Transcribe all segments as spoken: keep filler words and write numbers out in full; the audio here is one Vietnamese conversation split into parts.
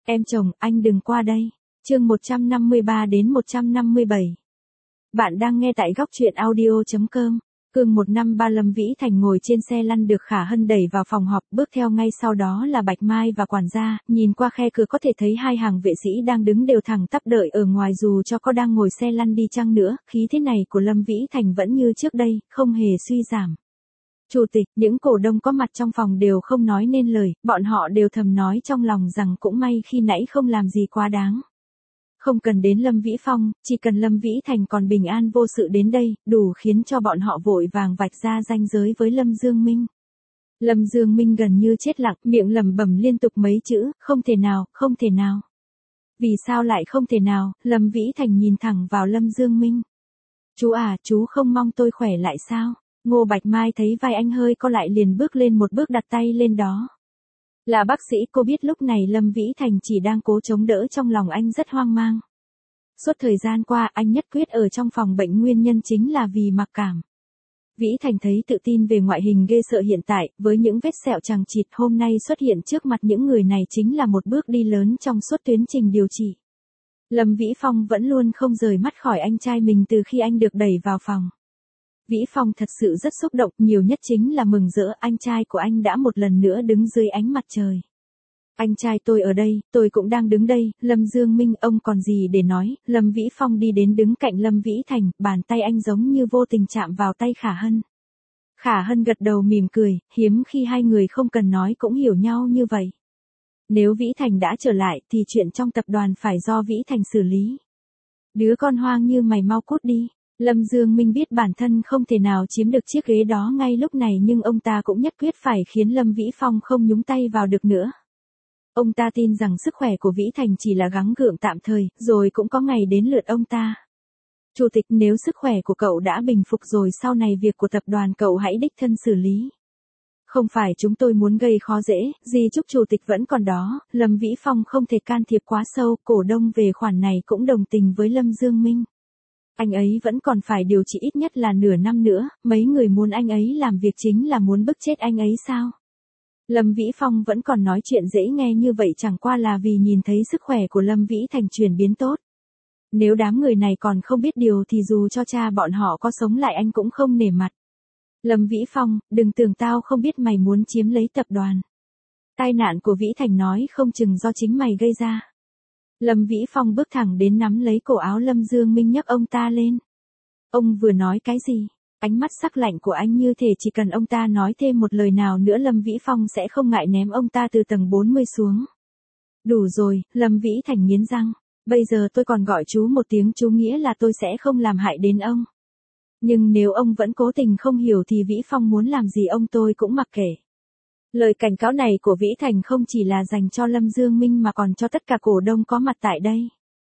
Em chồng, anh đừng qua đây. Chương một trăm năm mươi ba đến một trăm năm mươi bảy. Bạn đang nghe tại góc truyện audio chấm com. Cương một năm ba Lâm Vĩ Thành ngồi trên xe lăn được Khả Hân đẩy vào phòng họp, bước theo ngay sau đó là Bạch Mai và quản gia, nhìn qua khe cửa có thể thấy hai hàng vệ sĩ đang đứng đều thẳng tắp đợi ở ngoài dù cho có đang ngồi xe lăn đi chăng nữa, khí thế này của Lâm Vĩ Thành vẫn như trước đây, không hề suy giảm. Chủ tịch, những cổ đông có mặt trong phòng đều không nói nên lời, bọn họ đều thầm nói trong lòng rằng cũng may khi nãy không làm gì quá đáng. Không cần đến Lâm Vĩ Phong, chỉ cần Lâm Vĩ Thành còn bình an vô sự đến đây, đủ khiến cho bọn họ vội vàng vạch ra ranh giới với Lâm Dương Minh. Lâm Dương Minh gần như chết lặng, miệng lẩm bẩm liên tục mấy chữ, không thể nào, không thể nào. Vì sao lại không thể nào? Lâm Vĩ Thành nhìn thẳng vào Lâm Dương Minh. Chú à, chú không mong tôi khỏe lại sao? Ngô Bạch Mai thấy vai anh hơi co lại liền bước lên một bước đặt tay lên đó. Là bác sĩ, cô biết lúc này Lâm Vĩ Thành chỉ đang cố chống đỡ, trong lòng anh rất hoang mang. Suốt thời gian qua anh nhất quyết ở trong phòng bệnh, nguyên nhân chính là vì mặc cảm. Vĩ Thành thấy tự tin về ngoại hình ghê sợ hiện tại, với những vết sẹo chằng chịt hôm nay xuất hiện trước mặt những người này chính là một bước đi lớn trong suốt tiến trình điều trị. Lâm Vĩ Phong vẫn luôn không rời mắt khỏi anh trai mình từ khi anh được đẩy vào phòng. Vĩ Phong thật sự rất xúc động, nhiều nhất chính là mừng rỡ, anh trai của anh đã một lần nữa đứng dưới ánh mặt trời. Anh trai tôi ở đây, tôi cũng đang đứng đây. Lâm Dương Minh, ông còn gì để nói? Lâm Vĩ Phong đi đến đứng cạnh Lâm Vĩ Thành, bàn tay anh giống như vô tình chạm vào tay Khả Hân. Khả Hân gật đầu mỉm cười, hiếm khi hai người không cần nói cũng hiểu nhau như vậy. Nếu Vĩ Thành đã trở lại thì chuyện trong tập đoàn phải do Vĩ Thành xử lý. Đứa con hoang như mày mau cút đi. Lâm Dương Minh biết bản thân không thể nào chiếm được chiếc ghế đó ngay lúc này, nhưng ông ta cũng nhất quyết phải khiến Lâm Vĩ Phong không nhúng tay vào được nữa. Ông ta tin rằng sức khỏe của Vĩ Thành chỉ là gắng gượng tạm thời, rồi cũng có ngày đến lượt ông ta. Chủ tịch, nếu sức khỏe của cậu đã bình phục rồi sau này việc của tập đoàn cậu hãy đích thân xử lý. Không phải chúng tôi muốn gây khó dễ, di chúc chủ tịch vẫn còn đó. Lâm Vĩ Phong không thể can thiệp quá sâu, cổ đông về khoản này cũng đồng tình với Lâm Dương Minh. Anh ấy vẫn còn phải điều trị ít nhất là nửa năm nữa, mấy người muốn anh ấy làm việc chính là muốn bức chết anh ấy sao? Lâm Vĩ Phong vẫn còn nói chuyện dễ nghe như vậy chẳng qua là vì nhìn thấy sức khỏe của Lâm Vĩ Thành chuyển biến tốt. Nếu đám người này còn không biết điều thì dù cho cha bọn họ có sống lại anh cũng không nể mặt. Lâm Vĩ Phong, đừng tưởng tao không biết mày muốn chiếm lấy tập đoàn. Tai nạn của Vĩ Thành nói không chừng do chính mày gây ra. Lâm Vĩ Phong bước thẳng đến nắm lấy cổ áo Lâm Dương Minh nhấc ông ta lên. Ông vừa nói cái gì? Ánh mắt sắc lạnh của anh như thể chỉ cần ông ta nói thêm một lời nào nữa Lâm Vĩ Phong sẽ không ngại ném ông ta từ tầng bốn mươi xuống. Đủ rồi, Lâm Vĩ Thành nghiến răng. Bây giờ tôi còn gọi chú một tiếng chú nghĩa là tôi sẽ không làm hại đến ông. Nhưng nếu ông vẫn cố tình không hiểu thì Vĩ Phong muốn làm gì ông tôi cũng mặc kệ. Lời cảnh cáo này của Vĩ Thành không chỉ là dành cho Lâm Dương Minh mà còn cho tất cả cổ đông có mặt tại đây.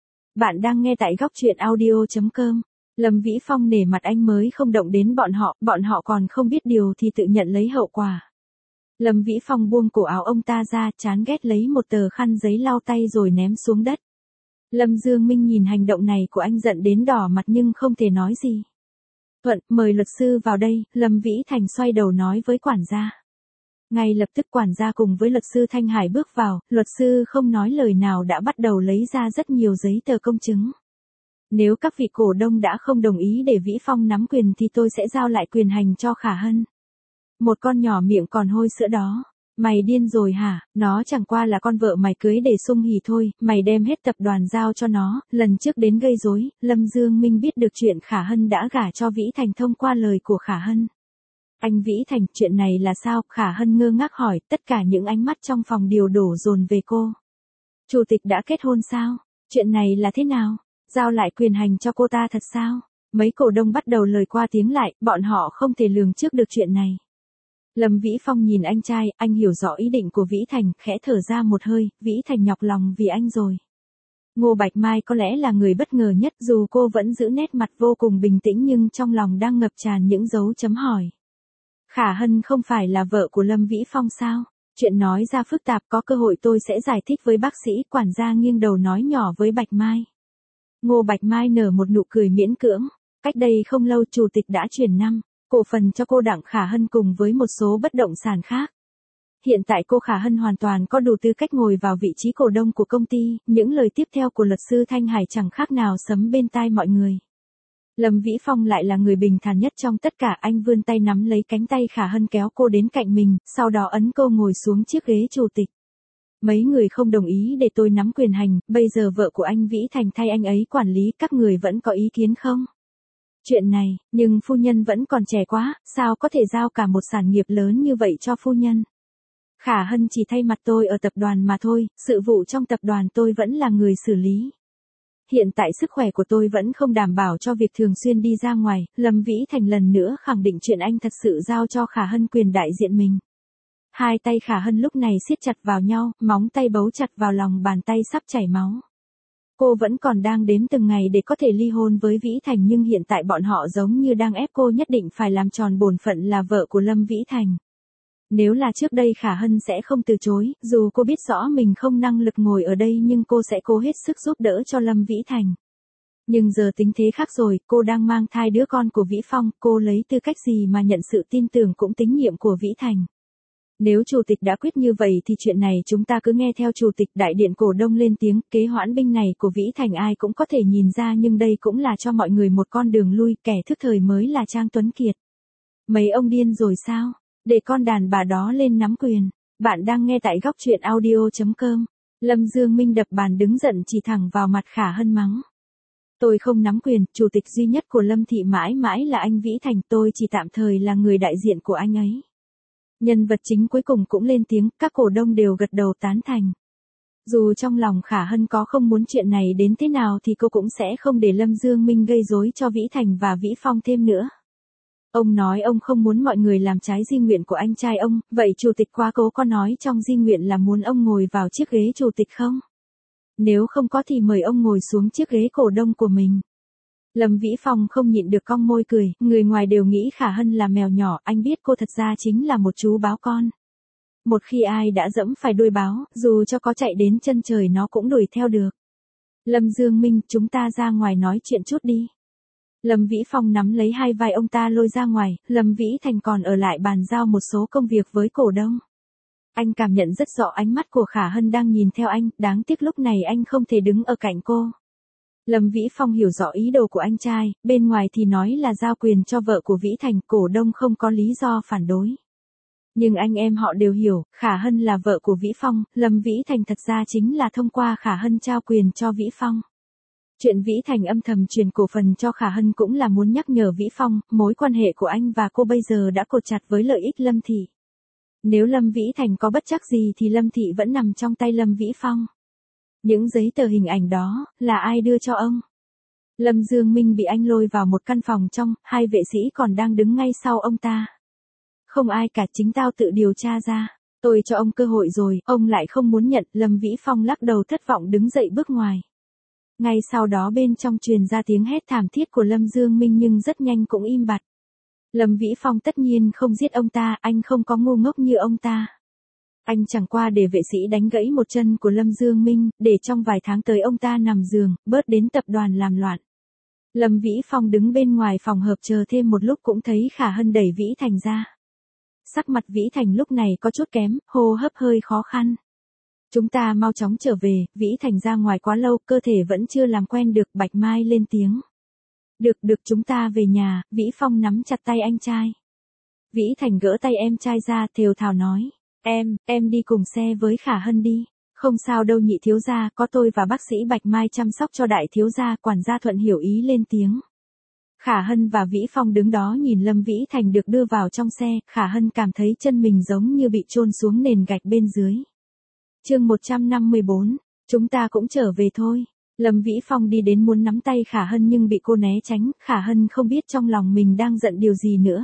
Bạn đang nghe tại góc truyện audio chấm com. Lâm Vĩ Phong nể mặt anh mới không động đến bọn họ, bọn họ còn không biết điều thì tự nhận lấy hậu quả. Lâm Vĩ Phong buông cổ áo ông ta ra, chán ghét lấy một tờ khăn giấy lau tay rồi ném xuống đất. Lâm Dương Minh nhìn hành động này của anh giận đến đỏ mặt nhưng không thể nói gì. Thuận, mời luật sư vào đây. Lâm Vĩ Thành xoay đầu nói với quản gia. Ngay lập tức quản gia cùng với luật sư Thanh Hải bước vào, luật sư không nói lời nào đã bắt đầu lấy ra rất nhiều giấy tờ công chứng. Nếu các vị cổ đông đã không đồng ý để Vĩ Phong nắm quyền thì tôi sẽ giao lại quyền hành cho Khả Hân. Một con nhỏ miệng còn hôi sữa đó. Mày điên rồi hả? Nó chẳng qua là con vợ mày cưới để sung hỉ thôi, mày đem hết tập đoàn giao cho nó. Lần trước đến gây rối, Lâm Dương Minh biết được chuyện Khả Hân đã gả cho Vĩ Thành thông qua lời của Khả Hân. Anh Vĩ Thành, chuyện này là sao? Khả Hân ngơ ngác hỏi, tất cả những ánh mắt trong phòng đều đổ dồn về cô. Chủ tịch đã kết hôn sao? Chuyện này là thế nào? Giao lại quyền hành cho cô ta thật sao? Mấy cổ đông bắt đầu lời qua tiếng lại, bọn họ không thể lường trước được chuyện này. Lâm Vĩ Phong nhìn anh trai, anh hiểu rõ ý định của Vĩ Thành, khẽ thở ra một hơi, Vĩ Thành nhọc lòng vì anh rồi. Ngô Bạch Mai có lẽ là người bất ngờ nhất, dù cô vẫn giữ nét mặt vô cùng bình tĩnh nhưng trong lòng đang ngập tràn những dấu chấm hỏi. Khả Hân không phải là vợ của Lâm Vĩ Phong sao? Chuyện nói ra phức tạp, có cơ hội tôi sẽ giải thích với bác sĩ. Quản gia nghiêng đầu nói nhỏ với Bạch Mai. Ngô Bạch Mai nở một nụ cười miễn cưỡng. Cách đây không lâu chủ tịch đã chuyển năm cổ phần cho cô Đặng Khả Hân cùng với một số bất động sản khác. Hiện tại cô Khả Hân hoàn toàn có đủ tư cách ngồi vào vị trí cổ đông của công ty, những lời tiếp theo của luật sư Thanh Hải chẳng khác nào sấm bên tai mọi người. Lâm Vĩ Phong lại là người bình thản nhất trong tất cả, anh vươn tay nắm lấy cánh tay Khả Hân kéo cô đến cạnh mình, sau đó ấn cô ngồi xuống chiếc ghế chủ tịch. Mấy người không đồng ý để tôi nắm quyền hành, bây giờ vợ của anh Vĩ Thành thay anh ấy quản lý, các người vẫn có ý kiến không? Chuyện này, nhưng phu nhân vẫn còn trẻ quá, sao có thể giao cả một sản nghiệp lớn như vậy cho phu nhân? Khả Hân chỉ thay mặt tôi ở tập đoàn mà thôi, sự vụ trong tập đoàn tôi vẫn là người xử lý. Hiện tại sức khỏe của tôi vẫn không đảm bảo cho việc thường xuyên đi ra ngoài, Lâm Vĩ Thành lần nữa khẳng định chuyện anh thật sự giao cho Khả Hân quyền đại diện mình. Hai tay Khả Hân lúc này siết chặt vào nhau, móng tay bấu chặt vào lòng bàn tay sắp chảy máu. Cô vẫn còn đang đếm từng ngày để có thể ly hôn với Vĩ Thành, nhưng hiện tại bọn họ giống như đang ép cô nhất định phải làm tròn bổn phận là vợ của Lâm Vĩ Thành. Nếu là trước đây Khả Hân sẽ không từ chối, dù cô biết rõ mình không năng lực ngồi ở đây nhưng cô sẽ cố hết sức giúp đỡ cho Lâm Vĩ Thành. Nhưng giờ tính thế khác rồi, cô đang mang thai đứa con của Vĩ Phong, cô lấy tư cách gì mà nhận sự tin tưởng cũng tín nhiệm của Vĩ Thành. Nếu chủ tịch đã quyết như vậy thì chuyện này chúng ta cứ nghe theo chủ tịch. Đại điện cổ đông lên tiếng, kế hoãn binh này của Vĩ Thành ai cũng có thể nhìn ra, nhưng đây cũng là cho mọi người một con đường lui, kẻ thức thời mới là Trang Tuấn Kiệt. Mấy ông điên rồi sao? Để con đàn bà đó lên nắm quyền. Bạn đang nghe tại góc truyện audio chấm com. Lâm Dương Minh đập bàn đứng giận chỉ thẳng vào mặt Khả Hân mắng. Tôi không nắm quyền, chủ tịch duy nhất của Lâm Thị mãi mãi là anh Vĩ Thành, tôi chỉ tạm thời là người đại diện của anh ấy. Nhân vật chính cuối cùng cũng lên tiếng, các cổ đông đều gật đầu tán thành. Dù trong lòng Khả Hân có không muốn chuyện này đến thế nào thì cô cũng sẽ không để Lâm Dương Minh gây rối cho Vĩ Thành và Vĩ Phong thêm nữa. Ông nói ông không muốn mọi người làm trái di nguyện của anh trai ông, vậy chủ tịch quá cố có nói trong di nguyện là muốn ông ngồi vào chiếc ghế chủ tịch không? Nếu không có thì mời ông ngồi xuống chiếc ghế cổ đông của mình. Lâm Vĩ Phong không nhịn được cong môi cười, người ngoài đều nghĩ Khả Hân là mèo nhỏ, anh biết cô thật ra chính là một chú báo con. Một khi ai đã dẫm phải đuôi báo, dù cho có chạy đến chân trời nó cũng đuổi theo được. Lâm Dương Minh, chúng ta ra ngoài nói chuyện chút đi. Lâm Vĩ Phong nắm lấy hai vai ông ta lôi ra ngoài, Lâm Vĩ Thành còn ở lại bàn giao một số công việc với cổ đông. Anh cảm nhận rất rõ ánh mắt của Khả Hân đang nhìn theo anh, đáng tiếc lúc này anh không thể đứng ở cạnh cô. Lâm Vĩ Phong hiểu rõ ý đồ của anh trai, bên ngoài thì nói là giao quyền cho vợ của Vĩ Thành, cổ đông không có lý do phản đối. Nhưng anh em họ đều hiểu, Khả Hân là vợ của Vĩ Phong, Lâm Vĩ Thành thật ra chính là thông qua Khả Hân trao quyền cho Vĩ Phong. Chuyện Vĩ Thành âm thầm truyền cổ phần cho Khả Hân cũng là muốn nhắc nhở Vĩ Phong, mối quan hệ của anh và cô bây giờ đã cột chặt với lợi ích Lâm Thị. Nếu Lâm Vĩ Thành có bất trắc gì thì Lâm Thị vẫn nằm trong tay Lâm Vĩ Phong. Những giấy tờ hình ảnh đó, là ai đưa cho ông? Lâm Dương Minh bị anh lôi vào một căn phòng trong, hai vệ sĩ còn đang đứng ngay sau ông ta. Không ai cả, chính tao tự điều tra ra. Tôi cho ông cơ hội rồi, ông lại không muốn nhận. Lâm Vĩ Phong lắc đầu thất vọng đứng dậy bước ngoài. Ngay sau đó bên trong truyền ra tiếng hét thảm thiết của Lâm Dương Minh nhưng rất nhanh cũng im bặt. Lâm Vĩ Phong tất nhiên không giết ông ta, anh không có ngu ngốc như ông ta. Anh chẳng qua để vệ sĩ đánh gãy một chân của Lâm Dương Minh, để trong vài tháng tới ông ta nằm giường, bớt đến tập đoàn làm loạn. Lâm Vĩ Phong đứng bên ngoài phòng hợp chờ thêm một lúc cũng thấy Khả Hân đẩy Vĩ Thành ra. Sắc mặt Vĩ Thành lúc này có chút kém, hô hấp hơi khó khăn. Chúng ta mau chóng trở về, Vĩ Thành ra ngoài quá lâu, cơ thể vẫn chưa làm quen được. Bạch Mai lên tiếng. Được được, chúng ta về nhà. Vĩ Phong nắm chặt tay anh trai. Vĩ Thành gỡ tay em trai ra, thều thào nói. Em, em đi cùng xe với Khả Hân đi. Không sao đâu nhị thiếu gia, có tôi và bác sĩ Bạch Mai chăm sóc cho đại thiếu gia. Quản gia Thuận hiểu ý lên tiếng. Khả Hân và Vĩ Phong đứng đó nhìn Lâm Vĩ Thành được đưa vào trong xe, Khả Hân cảm thấy chân mình giống như bị chôn xuống nền gạch bên dưới. Chương một trăm năm mươi bốn, chúng ta cũng trở về thôi. Lâm Vĩ Phong đi đến muốn nắm tay Khả Hân nhưng bị cô né tránh, Khả Hân không biết trong lòng mình đang giận điều gì nữa.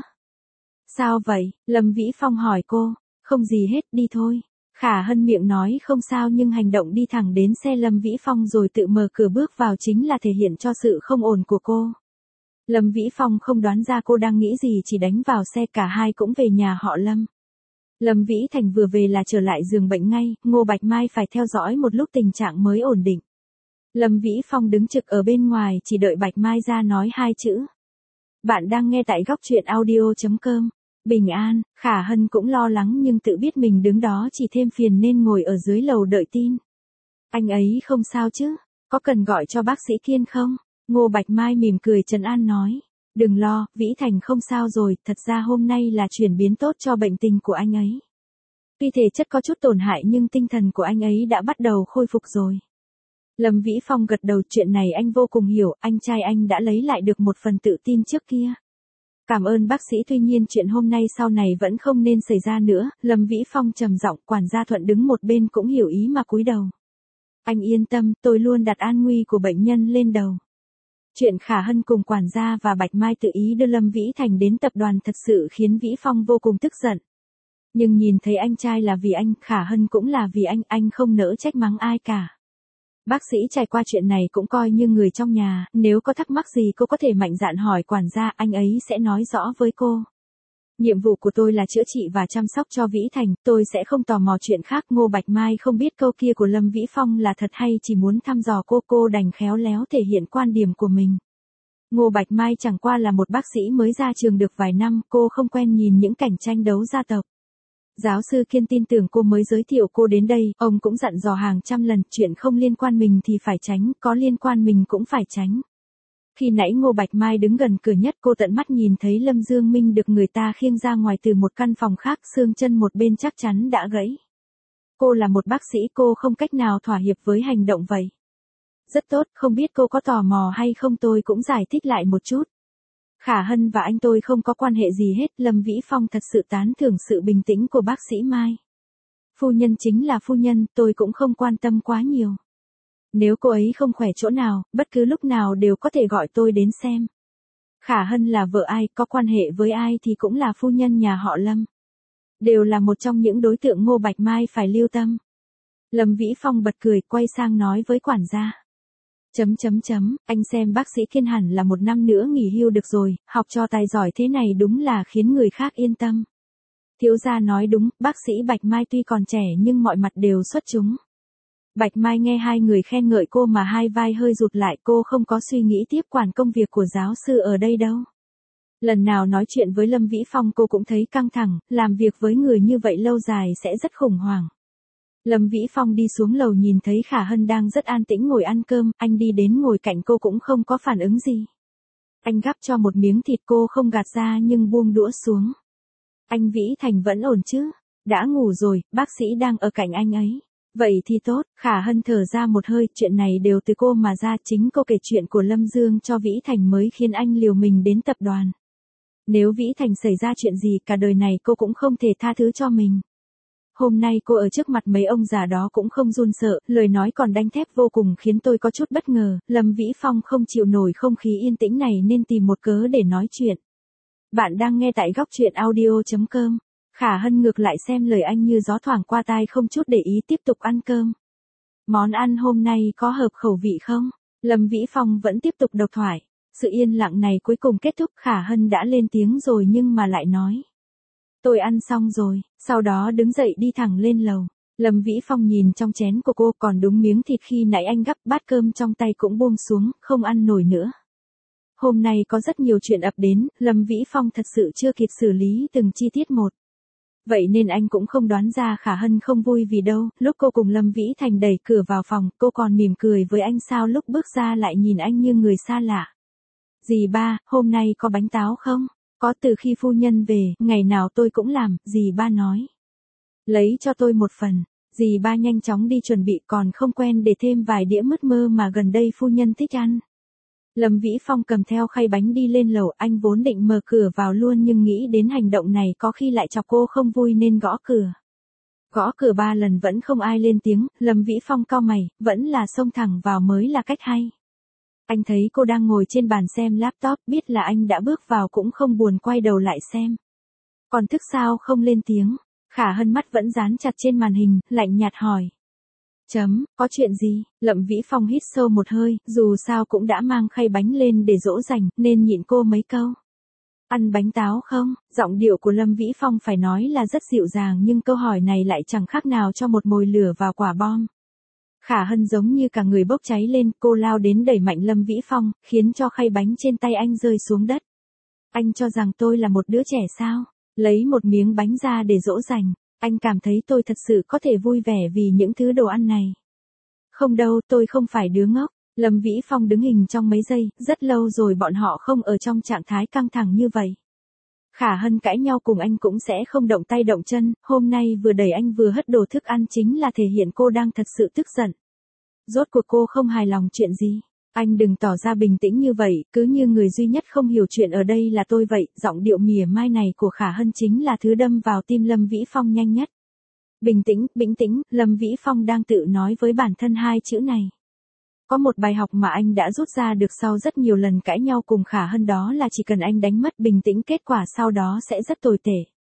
Sao vậy? Lâm Vĩ Phong hỏi cô. Không gì hết, đi thôi. Khả Hân miệng nói không sao nhưng hành động đi thẳng đến xe Lâm Vĩ Phong rồi tự mở cửa bước vào chính là thể hiện cho sự không ổn của cô. Lâm Vĩ Phong không đoán ra cô đang nghĩ gì chỉ đánh vào xe, cả hai cũng về nhà họ Lâm. Lâm Vĩ Thành vừa về là trở lại giường bệnh ngay, Ngô Bạch Mai phải theo dõi một lúc tình trạng mới ổn định. Lâm Vĩ Phong đứng trực ở bên ngoài chỉ đợi Bạch Mai ra nói hai chữ. Bạn đang nghe tại góc truyện audio chấm com. Bình an, Khả Hân cũng lo lắng nhưng tự biết mình đứng đó chỉ thêm phiền nên ngồi ở dưới lầu đợi tin. Anh ấy không sao chứ? Có cần gọi cho bác sĩ Kiên không? Ngô Bạch Mai mỉm cười trấn an nói. Đừng lo, Vĩ Thành không sao rồi, thật ra hôm nay là chuyển biến tốt cho bệnh tình của anh ấy. Tuy thể chất có chút tổn hại nhưng tinh thần của anh ấy đã bắt đầu khôi phục rồi. Lâm Vĩ Phong gật đầu, chuyện này anh vô cùng hiểu, anh trai anh đã lấy lại được một phần tự tin trước kia. Cảm ơn bác sĩ, tuy nhiên chuyện hôm nay sau này vẫn không nên xảy ra nữa. Lâm Vĩ Phong trầm giọng, quản gia Thuận đứng một bên cũng hiểu ý mà cúi đầu. Anh yên tâm, tôi luôn đặt an nguy của bệnh nhân lên đầu. Chuyện Khả Hân cùng quản gia và Bạch Mai tự ý đưa Lâm Vĩ Thành đến tập đoàn thật sự khiến Vĩ Phong vô cùng tức giận. Nhưng nhìn thấy anh trai là vì anh, Khả Hân cũng là vì anh, anh không nỡ trách mắng ai cả. Bác sĩ trải qua chuyện này cũng coi như người trong nhà, nếu có thắc mắc gì cô có thể mạnh dạn hỏi quản gia, anh ấy sẽ nói rõ với cô. Nhiệm vụ của tôi là chữa trị và chăm sóc cho Vĩ Thành, tôi sẽ không tò mò chuyện khác. Ngô Bạch Mai không biết câu kia của Lâm Vĩ Phong là thật hay chỉ muốn thăm dò cô, cô đành khéo léo thể hiện quan điểm của mình. Ngô Bạch Mai chẳng qua là một bác sĩ mới ra trường được vài năm, cô không quen nhìn những cảnh tranh đấu gia tộc. Giáo sư Kiên tin tưởng cô mới giới thiệu cô đến đây, ông cũng dặn dò hàng trăm lần, chuyện không liên quan mình thì phải tránh, có liên quan mình cũng phải tránh. Khi nãy Ngô Bạch Mai đứng gần cửa nhất, cô tận mắt nhìn thấy Lâm Dương Minh được người ta khiêng ra ngoài từ một căn phòng khác, xương chân một bên chắc chắn đã gãy. Cô là một bác sĩ, cô không cách nào thỏa hiệp với hành động vậy. Rất tốt, không biết cô có tò mò hay không, tôi cũng giải thích lại một chút. Khả Hân và anh tôi không có quan hệ gì hết. Lâm Vĩ Phong thật sự tán thưởng sự bình tĩnh của bác sĩ Mai. Phu nhân chính là phu nhân, tôi cũng không quan tâm quá nhiều. Nếu cô ấy không khỏe chỗ nào, bất cứ lúc nào đều có thể gọi tôi đến xem. Khả Hân là vợ ai, có quan hệ với ai thì cũng là phu nhân nhà họ Lâm. Đều là một trong những đối tượng Ngô Bạch Mai phải lưu tâm. Lâm Vĩ Phong bật cười, quay sang nói với quản gia. Chấm chấm chấm, anh xem bác sĩ Kiên hẳn là một năm nữa nghỉ hưu được rồi, học cho tài giỏi thế này đúng là khiến người khác yên tâm. Thiếu gia nói đúng, bác sĩ Bạch Mai tuy còn trẻ nhưng mọi mặt đều xuất chúng. Bạch Mai nghe hai người khen ngợi cô mà hai vai hơi rụt lại, cô không có suy nghĩ tiếp quản công việc của giáo sư ở đây đâu. Lần nào nói chuyện với Lâm Vĩ Phong cô cũng thấy căng thẳng, làm việc với người như vậy lâu dài sẽ rất khủng hoảng. Lâm Vĩ Phong đi xuống lầu nhìn thấy Khả Hân đang rất an tĩnh ngồi ăn cơm, anh đi đến ngồi cạnh cô cũng không có phản ứng gì. Anh gắp cho một miếng thịt, cô không gạt ra nhưng buông đũa xuống. Anh Vĩ Thành vẫn ổn chứ? Đã ngủ rồi, bác sĩ đang ở cạnh anh ấy. Vậy thì tốt, Khả Hân thở ra một hơi, chuyện này đều từ cô mà ra, chính cô kể chuyện của Lâm Dương cho Vĩ Thành mới khiến anh liều mình đến tập đoàn. Nếu Vĩ Thành xảy ra chuyện gì cả đời này cô cũng không thể tha thứ cho mình. Hôm nay cô ở trước mặt mấy ông già đó cũng không run sợ, lời nói còn đanh thép vô cùng khiến tôi có chút bất ngờ. Lâm Vĩ Phong không chịu nổi không khí yên tĩnh này nên tìm một cớ để nói chuyện. Bạn đang nghe tại góc truyện audio chấm com. Khả Hân ngược lại xem lời anh như gió thoảng qua tai, không chút để ý tiếp tục ăn cơm. Món ăn hôm nay có hợp khẩu vị không? Lâm Vĩ Phong vẫn tiếp tục độc thoại. Sự yên lặng này cuối cùng kết thúc, Khả Hân đã lên tiếng rồi nhưng mà lại nói. Tôi ăn xong rồi, sau đó đứng dậy đi thẳng lên lầu. Lâm Vĩ Phong nhìn trong chén của cô, còn đúng miếng thịt khi nãy anh gắp, bát cơm trong tay cũng buông xuống, không ăn nổi nữa. Hôm nay có rất nhiều chuyện ập đến, Lâm Vĩ Phong thật sự chưa kịp xử lý từng chi tiết một. Vậy nên anh cũng không đoán ra Khả Hân không vui vì đâu. Lúc cô cùng Lâm Vĩ Thành đẩy cửa vào phòng, cô còn mỉm cười với anh, sao lúc bước ra lại nhìn anh như người xa lạ. Dì ba, hôm nay có bánh táo không? Có, từ khi phu nhân về, ngày nào tôi cũng làm, dì ba nói. Lấy cho tôi một phần. Dì ba nhanh chóng đi chuẩn bị, còn không quên để thêm vài đĩa mứt mơ mà gần đây phu nhân thích ăn. Lâm Vĩ Phong cầm theo khay bánh đi lên lầu, anh vốn định mở cửa vào luôn nhưng nghĩ đến hành động này có khi lại chọc cô không vui nên gõ cửa. Gõ cửa ba lần vẫn không ai lên tiếng, Lâm Vĩ Phong cau mày, vẫn là xông thẳng vào mới là cách hay. Anh thấy cô đang ngồi trên bàn xem laptop, biết là anh đã bước vào cũng không buồn quay đầu lại xem. Còn thức sao không lên tiếng? Khả Hân mắt vẫn dán chặt trên màn hình, lạnh nhạt hỏi. Chấm, có chuyện gì? Lâm Vĩ Phong hít sâu một hơi, dù sao cũng đã mang khay bánh lên để dỗ dành, nên nhịn cô mấy câu. Ăn bánh táo không? Giọng điệu của Lâm Vĩ Phong phải nói là rất dịu dàng nhưng câu hỏi này lại chẳng khác nào cho một mồi lửa vào quả bom. Khả Hân giống như cả người bốc cháy lên, cô lao đến đẩy mạnh Lâm Vĩ Phong, khiến cho khay bánh trên tay anh rơi xuống đất. Anh cho rằng tôi là một đứa trẻ sao? Lấy một miếng bánh ra để dỗ dành. Anh cảm thấy tôi thật sự có thể vui vẻ vì những thứ đồ ăn này. Không đâu, tôi không phải đứa ngốc. Lâm Vĩ Phong đứng hình trong mấy giây, rất lâu rồi bọn họ không ở trong trạng thái căng thẳng như vậy. Khả Hân cãi nhau cùng anh cũng sẽ không động tay động chân, hôm nay vừa đẩy anh vừa hất đồ thức ăn chính là thể hiện cô đang thật sự tức giận. Rốt cuộc cô không hài lòng chuyện gì? Anh đừng tỏ ra bình tĩnh như vậy, cứ như người duy nhất không hiểu chuyện ở đây là tôi vậy. Giọng điệu mỉa mai này của Khả Hân chính là thứ đâm vào tim Lâm Vĩ Phong nhanh nhất. Bình tĩnh, bình tĩnh, Lâm Vĩ Phong đang tự nói với bản thân hai chữ này. Có một bài học mà anh đã rút ra được sau rất nhiều lần cãi nhau cùng Khả Hân, đó là chỉ cần anh đánh mất bình tĩnh kết quả sau đó sẽ rất tồi tệ.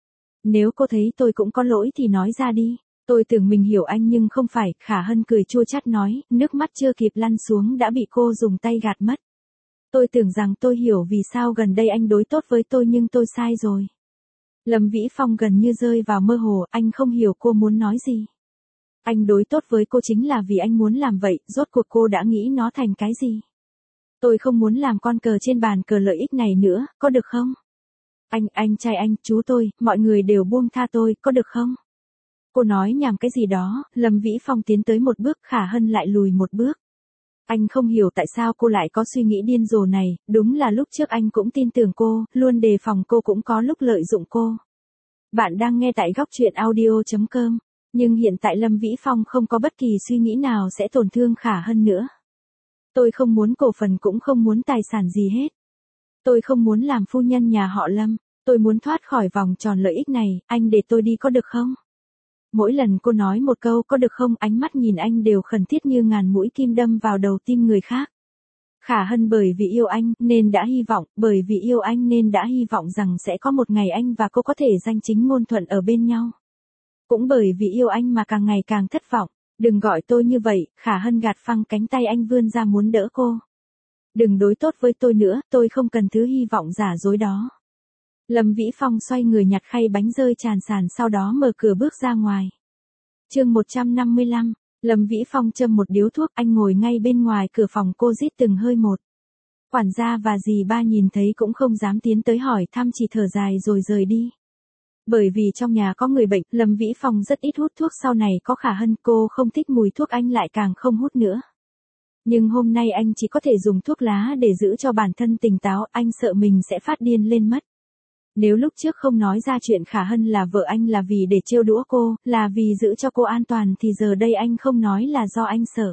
Nếu cô thấy tôi cũng có lỗi thì nói ra đi. Tôi tưởng mình hiểu anh nhưng không phải. Khả Hân cười chua chát nói, nước mắt chưa kịp lăn xuống đã bị cô dùng tay gạt mất. Tôi tưởng rằng tôi hiểu vì sao gần đây anh đối tốt với tôi nhưng tôi sai rồi. Lâm Vĩ Phong gần như rơi vào mơ hồ, anh không hiểu cô muốn nói gì. Anh đối tốt với cô chính là vì anh muốn làm vậy, rốt cuộc cô đã nghĩ nó thành cái gì? Tôi không muốn làm con cờ trên bàn cờ lợi ích này nữa, có được không? Anh, anh trai anh, chú tôi, mọi người đều buông tha tôi, có được không? Cô nói nhảm cái gì đó, Lâm Vĩ Phong tiến tới một bước, Khả Hân lại lùi một bước. Anh không hiểu tại sao cô lại có suy nghĩ điên rồ này, đúng là lúc trước anh cũng tin tưởng cô, luôn đề phòng cô cũng có lúc lợi dụng cô. Bạn đang nghe tại góc truyện audio chấm com, nhưng hiện tại Lâm Vĩ Phong không có bất kỳ suy nghĩ nào sẽ tổn thương Khả Hân nữa. Tôi không muốn cổ phần cũng không muốn tài sản gì hết. Tôi không muốn làm phu nhân nhà họ Lâm, tôi muốn thoát khỏi vòng tròn lợi ích này, anh để tôi đi có được không? Mỗi lần cô nói một câu có được không, ánh mắt nhìn anh đều khẩn thiết như ngàn mũi kim đâm vào đầu tim người khác. Khả Hân bởi vì yêu anh nên đã hy vọng, bởi vì yêu anh nên đã hy vọng rằng sẽ có một ngày anh và cô có thể danh chính ngôn thuận ở bên nhau. Cũng bởi vì yêu anh mà càng ngày càng thất vọng. Đừng gọi tôi như vậy, Khả Hân gạt phăng cánh tay anh vươn ra muốn đỡ cô. Đừng đối tốt với tôi nữa, tôi không cần thứ hy vọng giả dối đó. Lâm Vĩ Phong xoay người nhặt khay bánh rơi tràn sàn sau đó mở cửa bước ra ngoài. Chương một trăm năm mươi lăm, Lâm Vĩ Phong châm một điếu thuốc, anh ngồi ngay bên ngoài cửa phòng cô rít từng hơi một. Quản gia và dì ba nhìn thấy cũng không dám tiến tới hỏi thăm, chỉ thở dài rồi rời đi. Bởi vì trong nhà có người bệnh, Lâm Vĩ Phong rất ít hút thuốc, sau này có Khả Hân, cô không thích mùi thuốc anh lại càng không hút nữa. Nhưng hôm nay anh chỉ có thể dùng thuốc lá để giữ cho bản thân tỉnh táo, anh sợ mình sẽ phát điên lên mất. Nếu lúc trước không nói ra chuyện Khả Hân là vợ anh là vì để trêu đũa cô, là vì giữ cho cô an toàn thì giờ đây anh không nói là do anh sợ.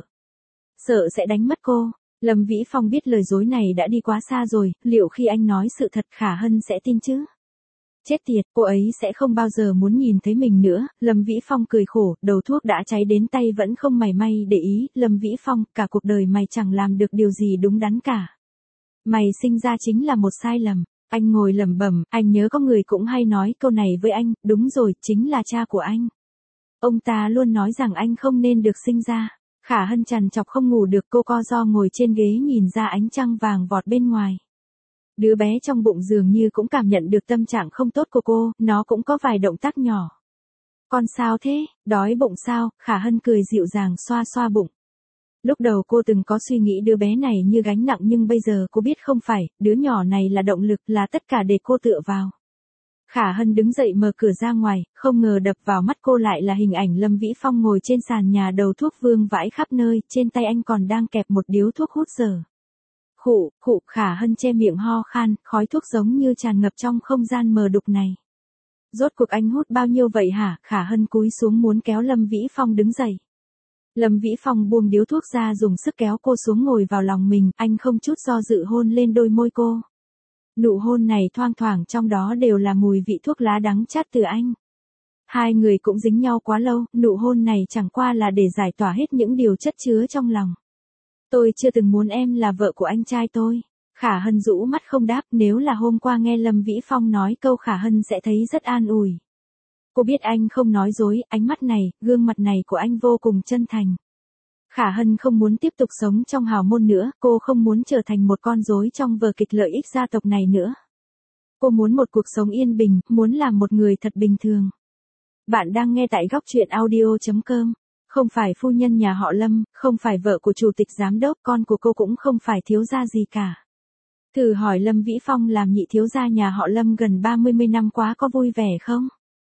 Sợ sẽ đánh mất cô. Lâm Vĩ Phong biết lời dối này đã đi quá xa rồi, liệu khi anh nói sự thật Khả Hân sẽ tin chứ? Chết tiệt, cô ấy sẽ không bao giờ muốn nhìn thấy mình nữa. Lâm Vĩ Phong cười khổ, đầu thuốc đã cháy đến tay vẫn không mảy may để ý. Lâm Vĩ Phong, cả cuộc đời mày chẳng làm được điều gì đúng đắn cả. Mày sinh ra chính là một sai lầm. Anh ngồi lẩm bẩm, anh nhớ có người cũng hay nói câu này với anh, đúng rồi, chính là cha của anh. Ông ta luôn nói rằng anh không nên được sinh ra. Khả Hân trằn trọc không ngủ được, cô co ro ngồi trên ghế nhìn ra ánh trăng vàng vọt bên ngoài. Đứa bé trong bụng dường như cũng cảm nhận được tâm trạng không tốt của cô, nó cũng có vài động tác nhỏ. Con sao thế, đói bụng sao? Khả Hân cười dịu dàng xoa xoa bụng. Lúc đầu cô từng có suy nghĩ đứa bé này như gánh nặng nhưng bây giờ cô biết không phải, đứa nhỏ này là động lực, là tất cả để cô tựa vào. Khả Hân đứng dậy mở cửa ra ngoài, không ngờ đập vào mắt cô lại là hình ảnh Lâm Vĩ Phong ngồi trên sàn nhà, đầu thuốc vương vãi khắp nơi, trên tay anh còn đang kẹp một điếu thuốc hút dở. Khụ, khụ, Khả Hân che miệng ho khan, khói thuốc giống như tràn ngập trong không gian mờ đục này. Rốt cuộc anh hút bao nhiêu vậy hả? Khả Hân cúi xuống muốn kéo Lâm Vĩ Phong đứng dậy. Lâm Vĩ Phong buông điếu thuốc ra dùng sức kéo cô xuống ngồi vào lòng mình, anh không chút do dự hôn lên đôi môi cô. Nụ hôn này thoang thoảng trong đó đều là mùi vị thuốc lá đắng chát từ anh. Hai người cũng dính nhau quá lâu, nụ hôn này chẳng qua là để giải tỏa hết những điều chất chứa trong lòng. Tôi chưa từng muốn em là vợ của anh trai tôi. Khả Hân rũ mắt không đáp, nếu là hôm qua nghe Lâm Vĩ Phong nói câu Khả Hân sẽ thấy rất an ủi. Cô biết anh không nói dối, ánh mắt này, gương mặt này của anh vô cùng chân thành. Khả Hân không muốn tiếp tục sống trong hào môn nữa, cô không muốn trở thành một con rối trong vở kịch lợi ích gia tộc này nữa. Cô muốn một cuộc sống yên bình, muốn làm một người thật bình thường. Bạn đang nghe tại góc truyện audio chấm com. Không phải phu nhân nhà họ Lâm, không phải vợ của chủ tịch giám đốc, con của cô cũng không phải thiếu gia gì cả. Thử hỏi Lâm Vĩ Phong làm nhị thiếu gia nhà họ Lâm gần ba mươi năm quá có vui vẻ không?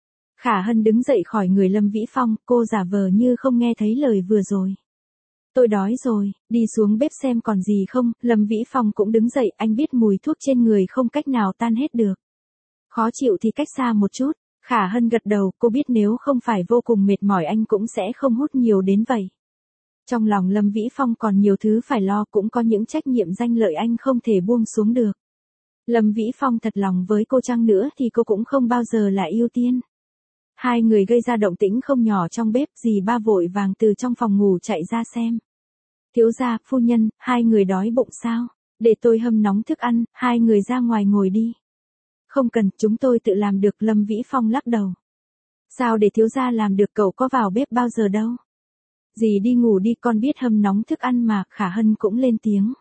Khả Hân đứng dậy khỏi người Lâm Vĩ Phong, cô giả vờ như không nghe thấy lời vừa rồi. Tôi đói rồi, đi xuống bếp xem còn gì không, Lâm Vĩ Phong cũng đứng dậy, anh biết mùi thuốc trên người không cách nào tan hết được. Khó chịu thì cách xa một chút, Khả Hân gật đầu, cô biết nếu không phải vô cùng mệt mỏi anh cũng sẽ không hút nhiều đến vậy. Trong lòng Lâm Vĩ Phong còn nhiều thứ phải lo, cũng có những trách nhiệm danh lợi anh không thể buông xuống được. Lâm Vĩ Phong thật lòng với cô chăng nữa thì cô cũng không bao giờ là ưu tiên. Hai người gây ra động tĩnh không nhỏ trong bếp, dì ba vội vàng từ trong phòng ngủ chạy ra xem. Thiếu gia, phu nhân, hai người đói bụng sao? Để tôi hâm nóng thức ăn, hai người ra ngoài ngồi đi. Không cần, chúng tôi tự làm được, Lâm Vĩ Phong lắc đầu. Sao để thiếu gia làm được, cậu có vào bếp bao giờ đâu? Dì đi ngủ đi, con biết hâm nóng thức ăn mà, Khả Hân cũng lên tiếng.